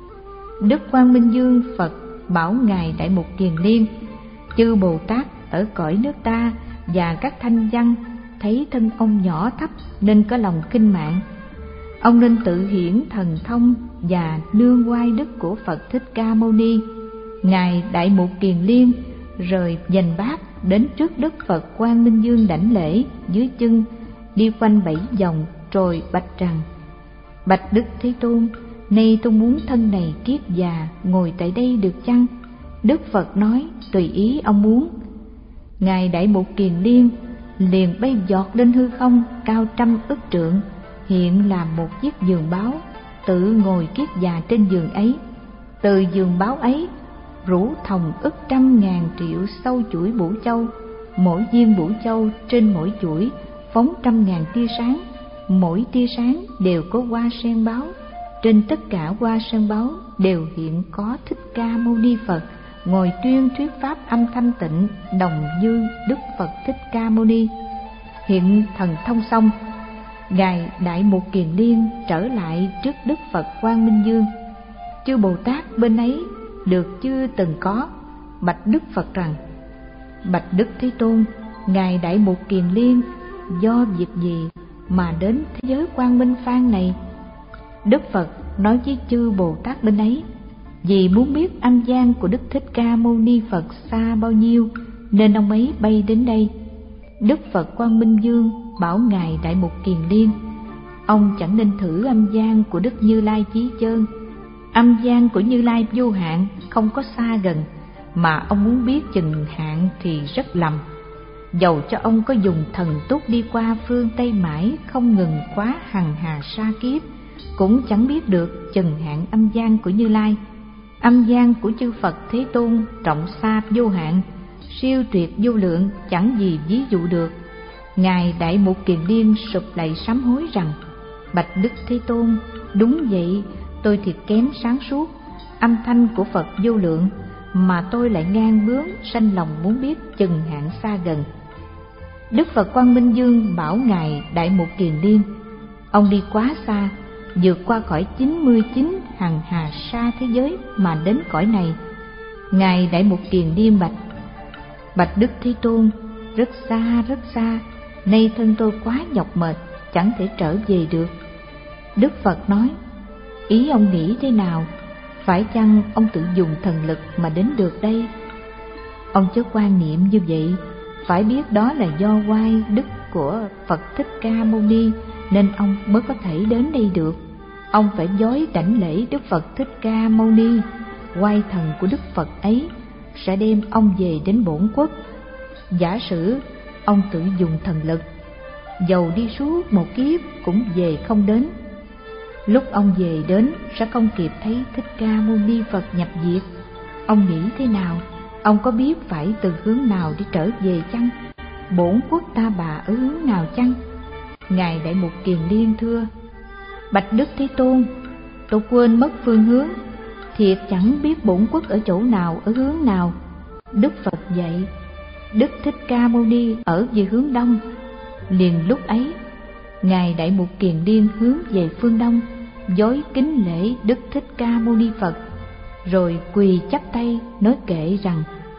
Đức Quang Minh Dương Phật bảo Ngài Đại Mục Kiền Liên: chư Bồ Tát ở cõi nước ta và các thanh văn thấy thân ông nhỏ thấp nên có lòng kinh mạng. Ông nên tự hiển thần thông và nương oai đức của Phật Thích Ca Mâu Ni. Ngài Đại Mục Kiền Liên rời giành bát đến trước Đức Phật Quang Minh Dương đảnh lễ dưới chân, đi quanh bảy vòng rồi bạch rằng: bạch Đức Thế Tôn, nay tôi muốn thân này kiết già ngồi tại đây được chăng? Đức Phật nói: tùy ý ông muốn. Ngài Đại Mục Kiền Liên liền bay giọt lên hư không cao trăm ức trượng, hiện làm một chiếc giường báo, tự ngồi kiết già trên giường ấy. Từ giường báo ấy rủ thòng ức trăm ngàn triệu sâu chuỗi bửu châu, mỗi viên bửu châu trên mỗi chuỗi phóng trăm ngàn tia sáng, mỗi tia sáng đều có hoa sen báo. Trên tất cả hoa sen báo đều hiện có Thích Ca Mâu Ni Phật ngồi tuyên thuyết pháp âm thanh tịnh, đồng như Đức Phật Thích Ca Mâu Ni. hiện thần thông xong, ngài Đại Mục Kiền Liên trở lại trước Đức Phật Quang Minh Dương. Chư Bồ Tát bên ấy được chưa từng có, bạch Đức Phật rằng: bạch Đức Thế Tôn, ngài Đại Mục Kiền Liên do việc gì mà đến thế giới Quang Minh Phan này? Đức Phật nói với chư Bồ Tát bên ấy: vì muốn biết âm gian của Đức Thích Ca Mâu Ni Phật xa bao nhiêu nên ông ấy bay đến đây. Đức Phật Quang Minh Dương bảo ngài Đại Mục Kiền Liên: ông chẳng nên thử âm gian của Đức Như Lai Chí Chơn. Âm gian của Như Lai vô hạn, không có xa gần, mà ông muốn biết chừng hạn thì rất lầm. Dầu cho ông có dùng thần túc đi qua phương Tây mãi không ngừng quá hằng hà sa kiếp, cũng chẳng biết được chừng hạn âm gian của Như Lai. Âm gian của chư Phật Thế Tôn rộng xa vô hạn, siêu tuyệt vô lượng, chẳng gì ví dụ được. Ngài Đại Mục Kiền Liên sụp lạy sám hối rằng: bạch Đức Thế Tôn, đúng vậy, tôi thiệt kém sáng suốt. Âm thanh của Phật vô lượng mà tôi lại ngang bướng, sanh lòng muốn biết chừng hạn xa gần. Đức Phật Quang Minh Dương bảo ngài Đại Mục Kiền Liên: ông đi quá xa, vượt qua khỏi chín mươi chín hằng hà sa thế giới mà đến cõi này. Ngài Đại Mục Kiền Liên bạch: bạch Đức Thế Tôn, rất xa rất xa, nay thân tôi quá nhọc mệt, chẳng thể trở về được. Đức Phật nói: ý ông nghĩ thế nào? Phải chăng ông tự dùng thần lực mà đến được đây? Ông chớ quan niệm như vậy, phải biết đó là do oai đức của Phật Thích Ca Mâu Ni nên ông mới có thể đến đây được. Ông phải vói đảnh lễ Đức Phật Thích Ca Mâu Ni, oai thần của Đức Phật ấy sẽ đem ông về đến bổn quốc. Giả sử ông tự dùng thần lực, dầu đi suốt một kiếp cũng về không đến. Lúc ông về đến sẽ không kịp thấy Thích Ca Mâu Ni Phật nhập diệt. Ông nghĩ thế nào? Ông có biết phải từ hướng nào để trở về chăng? Bổn quốc Ta Bà ở hướng nào chăng? Ngài Đại Mục Kiền Liên thưa: bạch Đức Thế Tôn, tôi quên mất phương hướng, thiệt chẳng biết bổn quốc ở chỗ nào, ở hướng nào. Đức Phật dạy: Đức Thích Ca Mâu Ni ở về hướng đông. Liền lúc ấy, ngài Đại Mục Kiền Liên hướng về phương đông, vói kính lễ Đức Thích Ca Mâu Ni Phật, rồi quỳ chắp tay nói kệ rằng: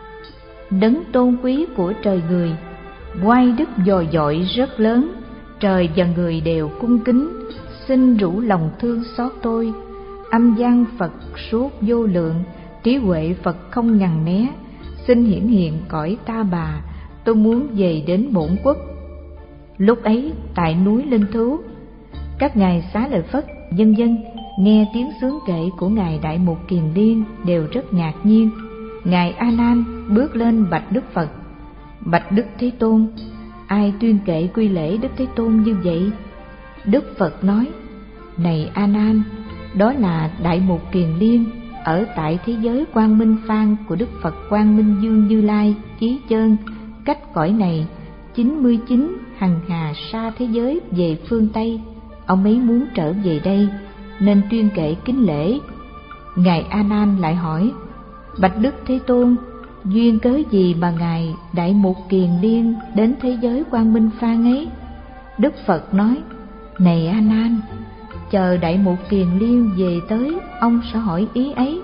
đấng tôn quý của trời người, oai đức dồi dội rất lớn, trời và người đều cung kính, xin rủ lòng thương xót tôi. Âm gian Phật suốt vô lượng, trí huệ Phật không ngần né, xin hiển hiện cõi Ta Bà, tôi muốn về đến bổn quốc. Lúc ấy tại núi Linh Thú, các ngài Xá Lợi Phất vân vân nghe tiếng sướng kệ của ngài Đại Mục Kiền Liên đều rất ngạc nhiên. Ngài A Nan bước lên bạch Đức Phật: bạch Đức Thế Tôn, ai tuyên kệ quy lễ Đức Thế Tôn như vậy? Đức Phật nói: này A Nan, đó là Đại Mục Kiền Liên ở tại thế giới Quang Minh Phan của Đức Phật Quang Minh Dương Như Lai Chí Chơn, cách cõi này chín mươi chín hằng hà sa thế giới về phương Tây. Ông ấy muốn trở về đây nên tuyên kệ kính lễ. Ngài A Nan lại hỏi: bạch Đức Thế Tôn, duyên cớ gì mà ngài Đại Mục Kiền Liên đến thế giới Quang Minh Phan ấy? Đức Phật nói: này A Nan, chờ Đại Mục Kiền Liên về tới, ông sẽ hỏi ý ấy.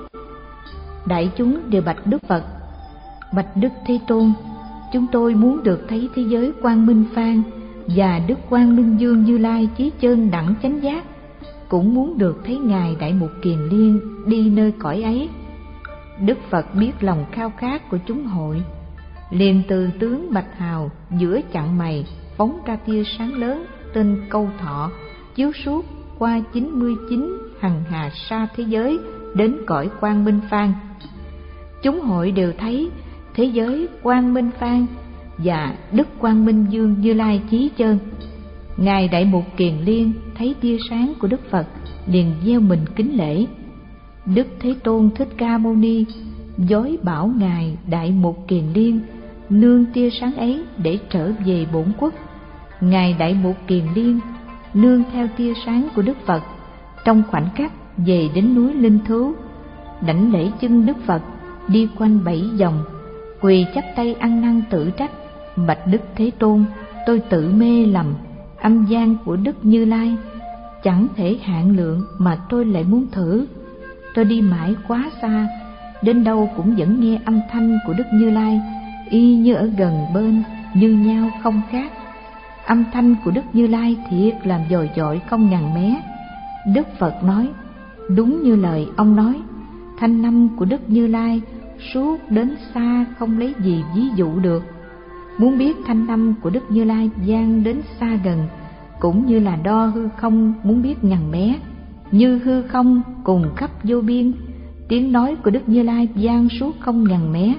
Đại chúng đều bạch Đức Phật: bạch Đức Thế Tôn, chúng tôi muốn được thấy thế giới Quang Minh Phan và Đức Quang Minh Dương Như Lai Chí Chơn đẳng chánh giác, cũng muốn được thấy ngài Đại Mục Kiền Liên đi nơi cõi ấy. Đức Phật biết lòng khao khát của chúng hội, liền từ tướng bạch hào giữa chặng mày phóng ra tia sáng lớn tên Câu Thọ, chiếu suốt qua chín mươi chín hằng hà sa thế giới đến cõi Quang Minh Phan. Chúng hội đều thấy thế giới Quang Minh Phan và Đức Quang Minh Dương Như Lai Chí Chơn. Ngài Đại Mục Kiền Liên thấy tia sáng của Đức Phật, liền gieo mình kính lễ. Đức Thế Tôn Thích Ca Mâu Ni vói bảo ngài Đại Mục Kiền Liên nương tia sáng ấy để trở về bổn quốc. Ngài Đại Mục Kiền Liên nương theo tia sáng của Đức Phật, trong khoảnh khắc về đến núi Linh Thú, đảnh lễ chân Đức Phật, đi quanh bảy vòng, quỳ chắp tay ăn năn tự trách: bạch Đức Thế Tôn, tôi tự mê lầm âm gian của Đức Như Lai, chẳng thể hạn lượng mà tôi lại muốn thử. Tôi đi mãi quá xa, đến đâu cũng vẫn nghe âm thanh của Đức Như Lai, y như ở gần bên, như nhau không khác. Âm thanh của Đức Như Lai thiệt làm dồi dội không ngằn mé. Đức Phật nói, đúng như lời ông nói, thanh âm của Đức Như Lai suốt đến xa không lấy gì ví dụ được. Muốn biết thanh âm của Đức Như Lai vang đến xa gần, cũng như là đo hư không muốn biết ngằn mé. Như hư không cùng khắp vô biên, tiếng nói của Đức Như Lai vang suốt không ngằn mé.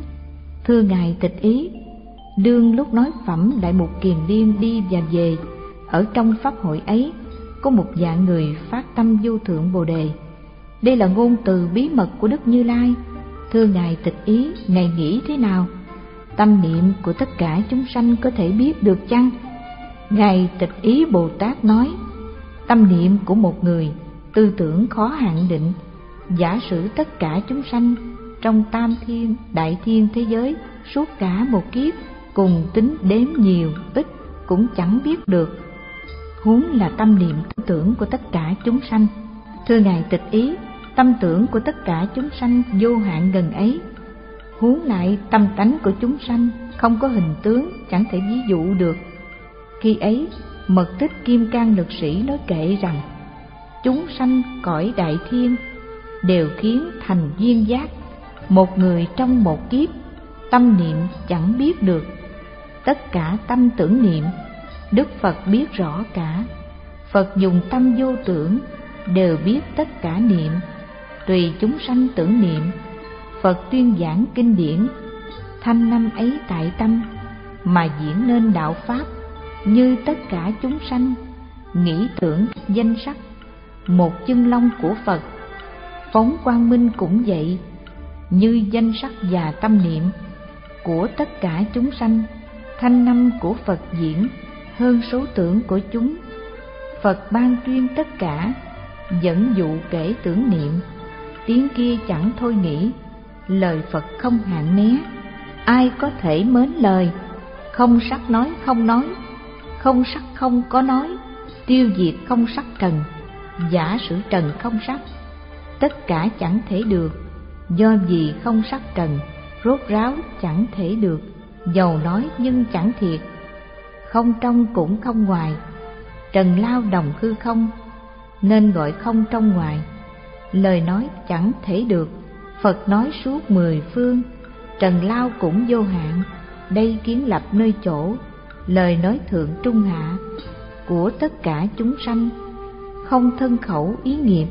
Thưa Ngài Tịch Ý, đương lúc nói phẩm Đại Mục Kiền Liên đi và về, ở trong pháp hội ấy có một dạng người phát tâm vô thượng Bồ Đề. Đây là ngôn từ bí mật của Đức Như Lai. Thưa Ngài Tịch Ý, Ngài nghĩ thế nào? Tâm niệm của tất cả chúng sanh có thể biết được chăng? Ngài Tịch Ý Bồ Tát nói, tâm niệm của một người, tư tưởng khó hạn định. Giả sử tất cả chúng sanh trong tam thiên, đại thiên thế giới suốt cả một kiếp, cùng tính đếm nhiều, ít cũng chẳng biết được, huống là tâm niệm tư tưởng của tất cả chúng sanh. Thưa Ngài Tịch Ý, tâm tưởng của tất cả chúng sanh vô hạn gần ấy, huống lại tâm tánh của chúng sanh không có hình tướng, chẳng thể ví dụ được. Khi ấy, Mật Tích Kim Cang Lực Sĩ nói kệ rằng, chúng sanh cõi đại thiên đều khiến thành duyên giác, một người trong một kiếp, tâm niệm chẳng biết được. Tất cả tâm tưởng niệm, Đức Phật biết rõ cả. Phật dùng tâm vô tưởng, đều biết tất cả niệm. Tùy chúng sanh tưởng niệm, Phật tuyên giảng kinh điển. Thanh âm ấy tại tâm, mà diễn nên đạo Pháp. Như tất cả chúng sanh, nghĩ tưởng danh sắc, một chân long của Phật. Phóng quang minh cũng vậy, như danh sắc và tâm niệm của tất cả chúng sanh. Thanh âm của Phật diễn hơn số tưởng của chúng. Phật ban tuyên tất cả, dẫn dụ kể tưởng niệm. Tiếng kia chẳng thôi nghĩ, lời Phật không hạn né. Ai có thể mến lời, không sắc nói không nói, không sắc không có nói, tiêu diệt không sắc trần, giả sử trần không sắc. Tất cả chẳng thể được, do vì không sắc trần, rốt ráo chẳng thể được. Dầu nói nhưng chẳng thiệt, không trong cũng không ngoài, trần lao đồng hư không, nên gọi không trong ngoài. Lời nói chẳng thể được, Phật nói suốt mười phương, trần lao cũng vô hạn. Đây kiến lập nơi chỗ, lời nói thượng trung hạ của tất cả chúng sanh, không thân khẩu ý nghiệp,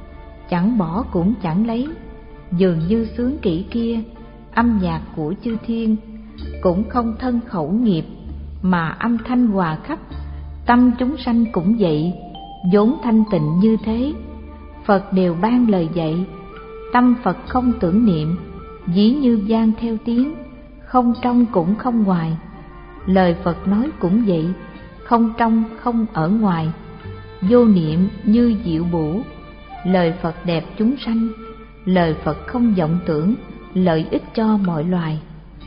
chẳng bỏ cũng chẳng lấy. Dường như xướng kỹ kia, âm nhạc của chư thiên, cũng không thân khẩu nghiệp, mà âm thanh hòa khắp. Tâm chúng sanh cũng vậy, vốn thanh tịnh như thế. Phật đều ban lời dạy, tâm Phật không tưởng niệm, dĩ như vang theo tiếng, không trong cũng không ngoài. Lời Phật nói cũng vậy, không trong không ở ngoài, vô niệm như diệu bổ. Lời Phật đẹp chúng sanh, lời Phật không vọng tưởng, lợi ích cho mọi loài.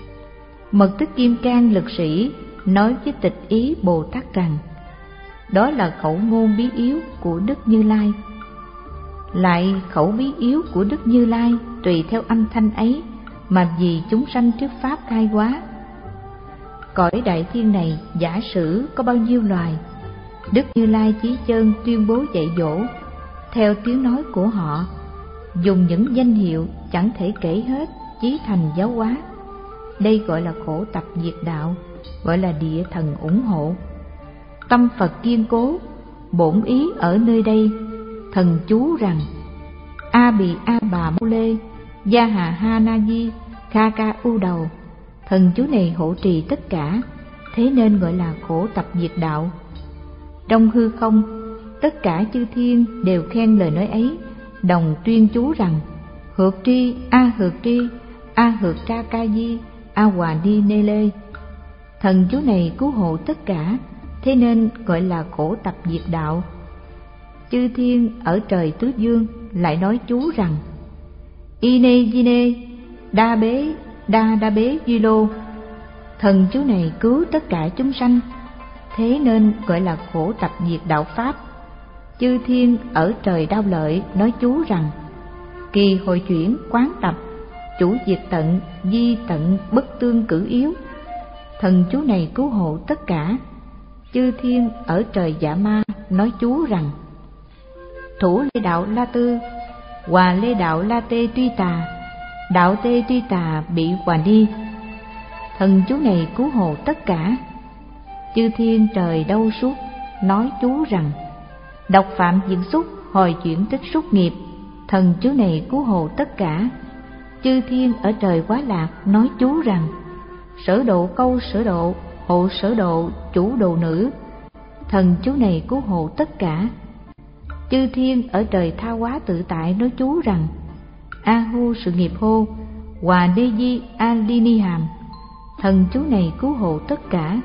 Mật Tích Kim Cang Lực Sĩ nói với Tịch Ý Bồ Tát rằng, đó là khẩu ngôn bí yếu của Đức Như Lai. Lại khẩu bí yếu của Đức Như Lai tùy theo âm thanh ấy mà vì chúng sanh trước pháp khai hóa. Cõi đại thiên này giả sử có bao nhiêu loài, Đức Như Lai chí chân tuyên bố dạy dỗ theo tiếng nói của họ, dùng những danh hiệu chẳng thể kể hết, chí thành giáo hóa. Đây gọi là khổ tập diệt đạo, gọi là địa thần ủng hộ. Tâm Phật kiên cố, bổn ý ở nơi đây. Thần chú rằng, A Bì A Bà Mô Lê, Gia Hà Ha Na Di, Kha Ca U Đầu. Thần chú này hộ trì tất cả, thế nên gọi là khổ tập diệt đạo. Trong hư không, tất cả chư thiên đều khen lời nói ấy, đồng tuyên chú rằng, Hược tri, A Hược tri, A Hược Tra Ca Di, A Hòa Ni Nê Lê. Thần chú này cứu hộ tất cả, thế nên gọi là khổ tập diệt đạo. Chư thiên ở trời tứ dương lại nói chú rằng, Ine Gine, Đa Bế, Đa Đa Bế Di Lô. Thần chú này cứu tất cả chúng sanh, thế nên gọi là khổ tập diệt đạo pháp. Chư thiên ở trời Đao Lợi nói chú rằng: kỳ hội chuyển quán tập, chủ diệt tận, di tận bất tương cử yếu. Thần chú này cứu hộ tất cả. Chư thiên ở trời Dạ Ma nói chú rằng: thủ lê đạo La Tư, hòa lê đạo La Tê Tuy Tà, đạo Tê Tuy Tà bị hòa đi. Thần chú này cứu hộ tất cả. Chư thiên trời Đâu Suốt nói chú rằng: độc phạm diệt xúc, hồi chuyển tích xúc nghiệp. Thần chú này cứu hộ tất cả. Chư thiên ở trời Quá Lạc nói chú rằng: sở độ câu sở độ, hộ sở độ, chủ độ nữ. Thần chú này cứu hộ tất cả. Chư thiên ở trời Tha Hóa Tự Tại nói chú rằng: a hu sự nghiệp hô, hòa đê di a li ni hàm. Thần chú này cứu hộ tất cả.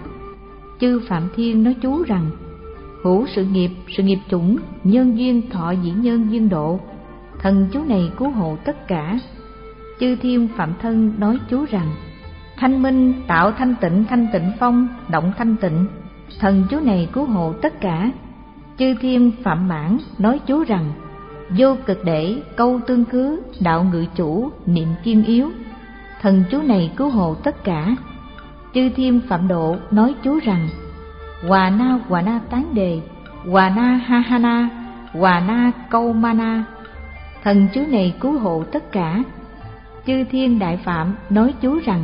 Chư Phạm Thiên nói chú rằng: hữu sự nghiệp, sự nghiệp chủng, nhân duyên thọ dĩ nhân duyên độ. Thần chú này cứu hộ tất cả. Chư Thiên Phạm Thân nói chú rằng: thanh minh tạo thanh tịnh, thanh tịnh phong, động thanh tịnh. Thần chú này cứu hộ tất cả. Chư Thiên Phạm Mãn nói chú rằng: vô cực để, câu tương cứ, đạo ngự chủ, niệm kiên yếu. Thần chú này cứu hộ tất cả. Chư Thiên Phạm Độ nói chú rằng: hòa na hòa na tán đề, hòa na ha ha na, hòa na câu ma na. Thần chú này cứu hộ tất cả. Chư Thiên Đại Phạm nói chú rằng: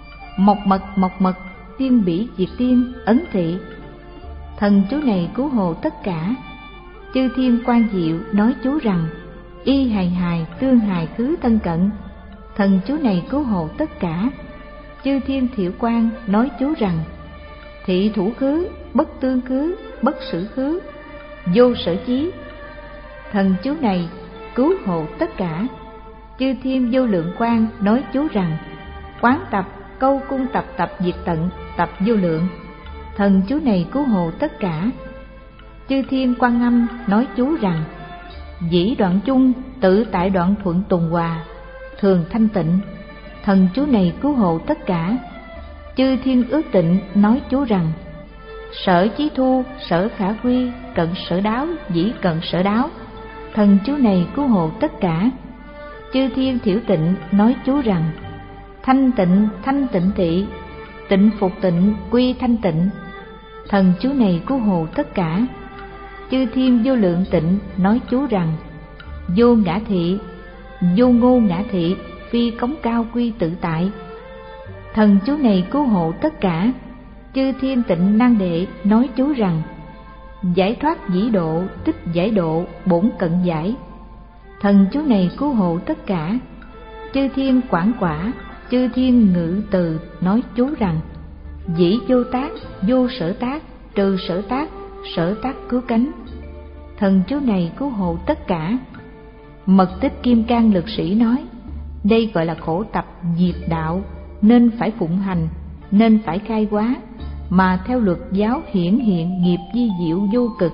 mộc mật mộc mật, tiên bỉ diệt tiên, ấn thị. Thần chú này cứu hộ tất cả. Chư Thiên Quan Diệu nói chú rằng: y hài hài, tương hài khứ thân cận. Thần chú này cứu hộ tất cả. Chư Thiên Thiệu Quan nói chú rằng: thị thủ khứ, bất tương khứ, bất sử khứ, vô sở chí. Thần chú này cứu hộ tất cả. Chư Thiên Vô Lượng Quan nói chú rằng: quán tập, câu cung tập tập diệt tận, tập vô lượng. Thần chú này cứu hộ tất cả. Chư Thiên Quan Âm nói chú rằng: dĩ đoạn chung, tự tại đoạn thuận tùng hòa, thường thanh tịnh. Thần chú này cứu hộ tất cả. Chư Thiên Ước Tịnh nói chú rằng: sở chí thu, sở khả quy, cận sở đáo, dĩ cận sở đáo. Thần chú này cứu hộ tất cả. Chư Thiên Thiểu Tịnh nói chú rằng: thanh tịnh, thanh tịnh tị, tịnh phục tịnh, quy thanh tịnh. Thần chú này cứu hộ tất cả. Chư Thiên Vô Lượng Tịnh nói chú rằng: vô ngã thị, vô ngô ngã thị, phi cống cao quy tự tại. Thần chú này cứu hộ tất cả. Chư Thiên Tịnh Năng Đệ nói chú rằng: giải thoát dĩ độ, tích giải độ, bổn cận giải. Thần chú này cứu hộ tất cả. Chư Thiên Quảng Quả, Chư Thiên Ngự Từ nói chú rằng: dĩ vô tác, vô sở tác, trừ sở tác, sở tác cứu cánh. Thần chú này cứu hộ tất cả. Mật Tích Kim Cang Lực Sĩ nói: đây gọi là khổ tập diệt đạo, nên phải phụng hành, nên phải khai hóa, mà theo luật giáo hiển hiện nghiệp di diệu vô cực.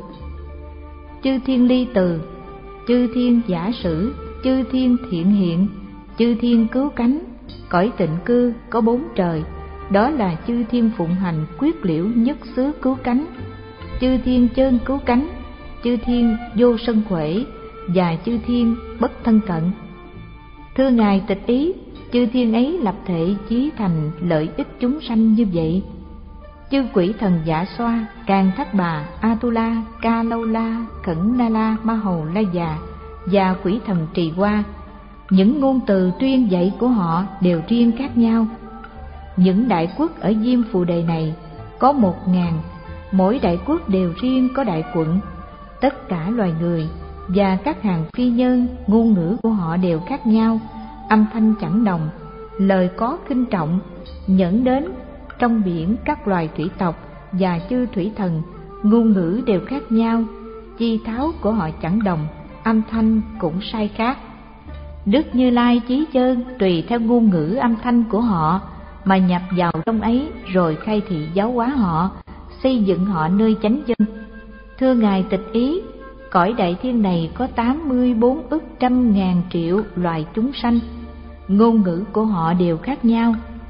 Chư Thiên Ly Từ, Chư Thiên Giả Sử, Chư Thiên Thiện Hiện, Chư Thiên Cứu Cánh. Cõi tịnh cư có bốn trời, đó là Chư Thiên phụng hành quyết liễu nhất xứ cứu cánh, Chư Thiên chơn cứu cánh, Chư Thiên vô sân khỏe, và Chư Thiên bất thân cận. Thưa Ngài Tịch Ý, Chư Thiên ấy lập thể chí thành lợi ích chúng sanh như vậy. Chư quỷ thần Dạ Xoa, Càng Thác Bà, Atula, Ca Lâu La, Khẩn Na La, Ma Hầu La Già và quỷ thần Trì Hoa, những ngôn từ tuyên dạy của họ đều riêng khác nhau. Những đại quốc ở Diêm Phù Đề này có một ngàn, mỗi đại quốc đều riêng có đại quận. Tất cả loài người và các hàng phi nhân, ngôn ngữ của họ đều khác nhau, âm thanh chẳng đồng, lời có khinh trọng, nhẫn đến. Trong biển các loài thủy tộc và chư thủy thần, ngôn ngữ đều khác nhau, chi tháo của họ chẳng đồng, âm thanh cũng sai khác. Đức Như Lai Chí Chơn tùy theo ngôn ngữ âm thanh của họ mà nhập vào trong ấy, rồi khai thị giáo hóa họ, xây dựng họ nơi chánh chân. Thưa Ngài Tịch Ý, cõi đại thiên này có tám mươi bốn ức trăm ngàn triệu loài chúng sanh, ngôn ngữ của họ đều khác nhau.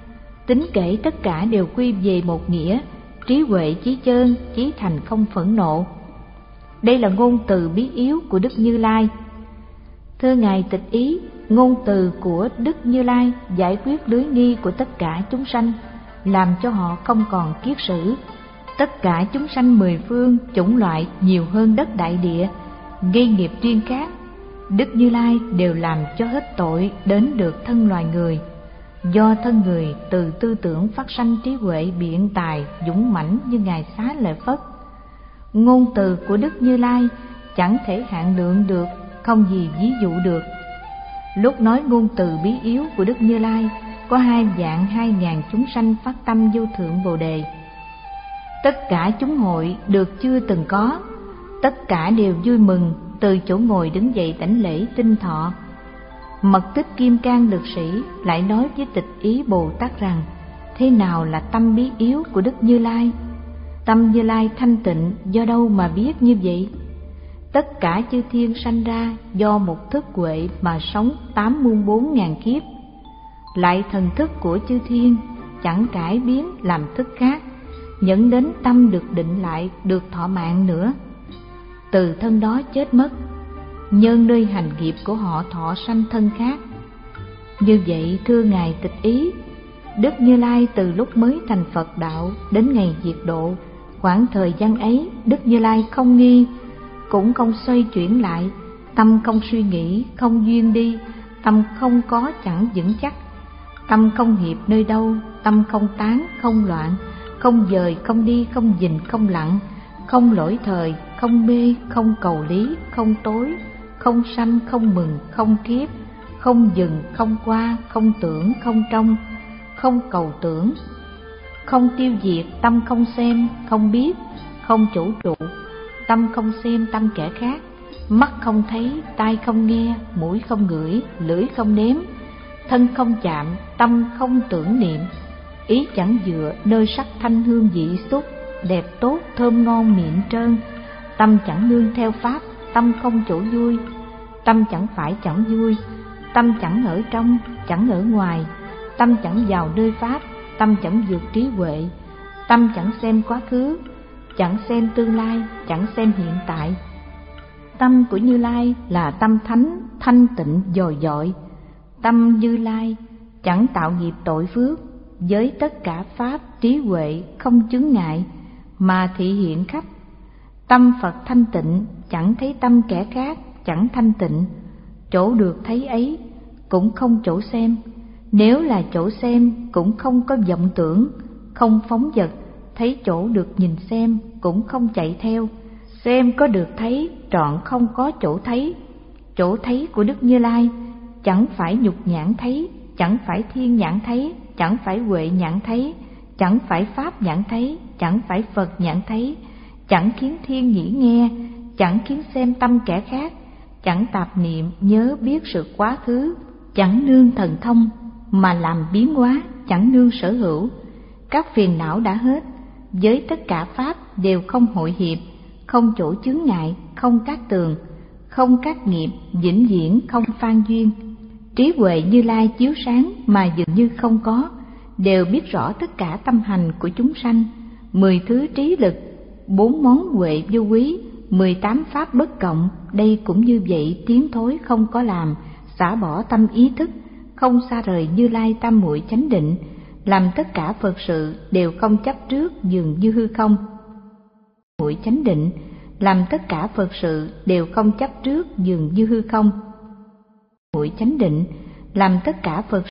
Tính kể tất cả đều quy về một nghĩa: trí huệ chí chơn, chí thành không phẫn nộ. Đây là ngôn từ bí yếu của Đức Như Lai. Thưa Ngài Tịch Ý, ngôn từ của Đức Như Lai giải quyết lưới nghi của tất cả chúng sanh, làm cho họ không còn kiết sử. Tất cả chúng sanh mười phương chủng loại nhiều hơn đất đại địa, gây nghiệp riêng khác, Đức Như Lai đều làm cho hết tội đến được thân loài người. Do thân người từ tư tưởng phát sanh trí huệ biện tài dũng mãnh như Ngài Xá Lợi Phất. Ngôn từ của Đức Như Lai chẳng thể hạn lượng được, không gì ví dụ được. Lúc nói ngôn từ bí yếu của Đức Như Lai, có hai vạn hai ngàn chúng sanh phát tâm vô thượng Bồ Đề. Tất cả chúng hội được chưa từng có, tất cả đều vui mừng, từ chỗ ngồi đứng dậy đảnh lễ tinh thọ. Mật Tích Kim Cang Lực Sĩ lại nói với Tịch Ý Bồ Tát rằng: thế nào là tâm bí yếu của Đức Như Lai? Tâm Như Lai thanh tịnh do đâu mà biết như vậy? Tất cả chư thiên sanh ra do một thức huệ mà sống tám muôn bốn ngàn kiếp. Lại thần thức của chư thiên chẳng cải biến làm thức khác, dẫn đến tâm được định lại, được thọ mạng nữa. Từ thân đó chết mất, nhân nơi hành nghiệp của họ thọ sanh thân khác. Như vậy thưa Ngài Tịch Ý, Đức Như Lai từ lúc mới thành Phật đạo đến ngày diệt độ, khoảng thời gian ấy Đức Như Lai không nghi, cũng không xoay chuyển lại, tâm không suy nghĩ, không duyên đi, tâm không có chẳng vững chắc, tâm không hiệp nơi đâu, tâm không tán, không loạn, không dời, không đi, không dình, không lặng, không lỗi thời, không mê, không cầu lý, không tối, không sanh, không mừng, không kiếp, không dừng, không qua, không tưởng, không trong, không cầu tưởng, không tiêu diệt, tâm không xem, không biết, không chủ trụ, tâm không xem tâm kẻ khác, mắt không thấy, tai không nghe, mũi không ngửi, lưỡi không nếm, thân không chạm, tâm không tưởng niệm, ý chẳng dựa nơi sắc thanh hương vị xúc, đẹp tốt thơm ngon miệng trơn, tâm chẳng nương theo pháp, tâm không chỗ vui, tâm chẳng phải chẳng vui, tâm chẳng ở trong, chẳng ở ngoài, tâm chẳng vào nơi pháp, tâm chẳng vượt trí huệ, tâm chẳng xem quá khứ, chẳng xem tương lai, chẳng xem hiện tại. Tâm của Như Lai là tâm thánh, thanh tịnh dồi dọi. Tâm Như Lai chẳng tạo nghiệp tội phước, với tất cả pháp trí huệ không chướng ngại, mà thị hiện khắp. Tâm Phật thanh tịnh, chẳng thấy tâm kẻ khác, chẳng thanh tịnh. Chỗ được thấy ấy cũng không chỗ xem, nếu là chỗ xem cũng không có vọng tưởng, không phóng dật. Thấy chỗ được nhìn xem cũng không chạy theo, xem có được thấy trọn không có chỗ thấy. Chỗ thấy của Đức Như Lai chẳng phải nhục nhãn thấy, chẳng phải thiên nhãn thấy, chẳng phải huệ nhãn thấy, chẳng phải pháp nhãn thấy, chẳng phải Phật nhãn thấy, chẳng khiến thiên nhĩ nghe, chẳng khiến xem tâm kẻ khác, chẳng tạp niệm nhớ biết sự quá khứ, chẳng nương thần thông mà làm biến hóa, chẳng nương sở hữu. Các phiền não đã hết, với tất cả pháp đều không hội hiệp, không chỗ chướng ngại, không các tường, không các nghiệp, vĩnh viễn không phan duyên. Trí huệ Như Lai chiếu sáng mà dường như không có, đều biết rõ tất cả tâm hành của chúng sanh. Mười thứ trí lực, bốn món huệ vô quý, mười tám pháp bất cộng, đây cũng như vậy, tiến thối không có làm, xả bỏ tâm ý thức, không xa rời Như Lai tam muội chánh định, làm tất cả Phật sự đều không chấp trước dường như hư không. Muội chánh định, làm tất cả Phật sự đều không chấp trước dường như hư không. Muội chánh định, làm tất cả Phật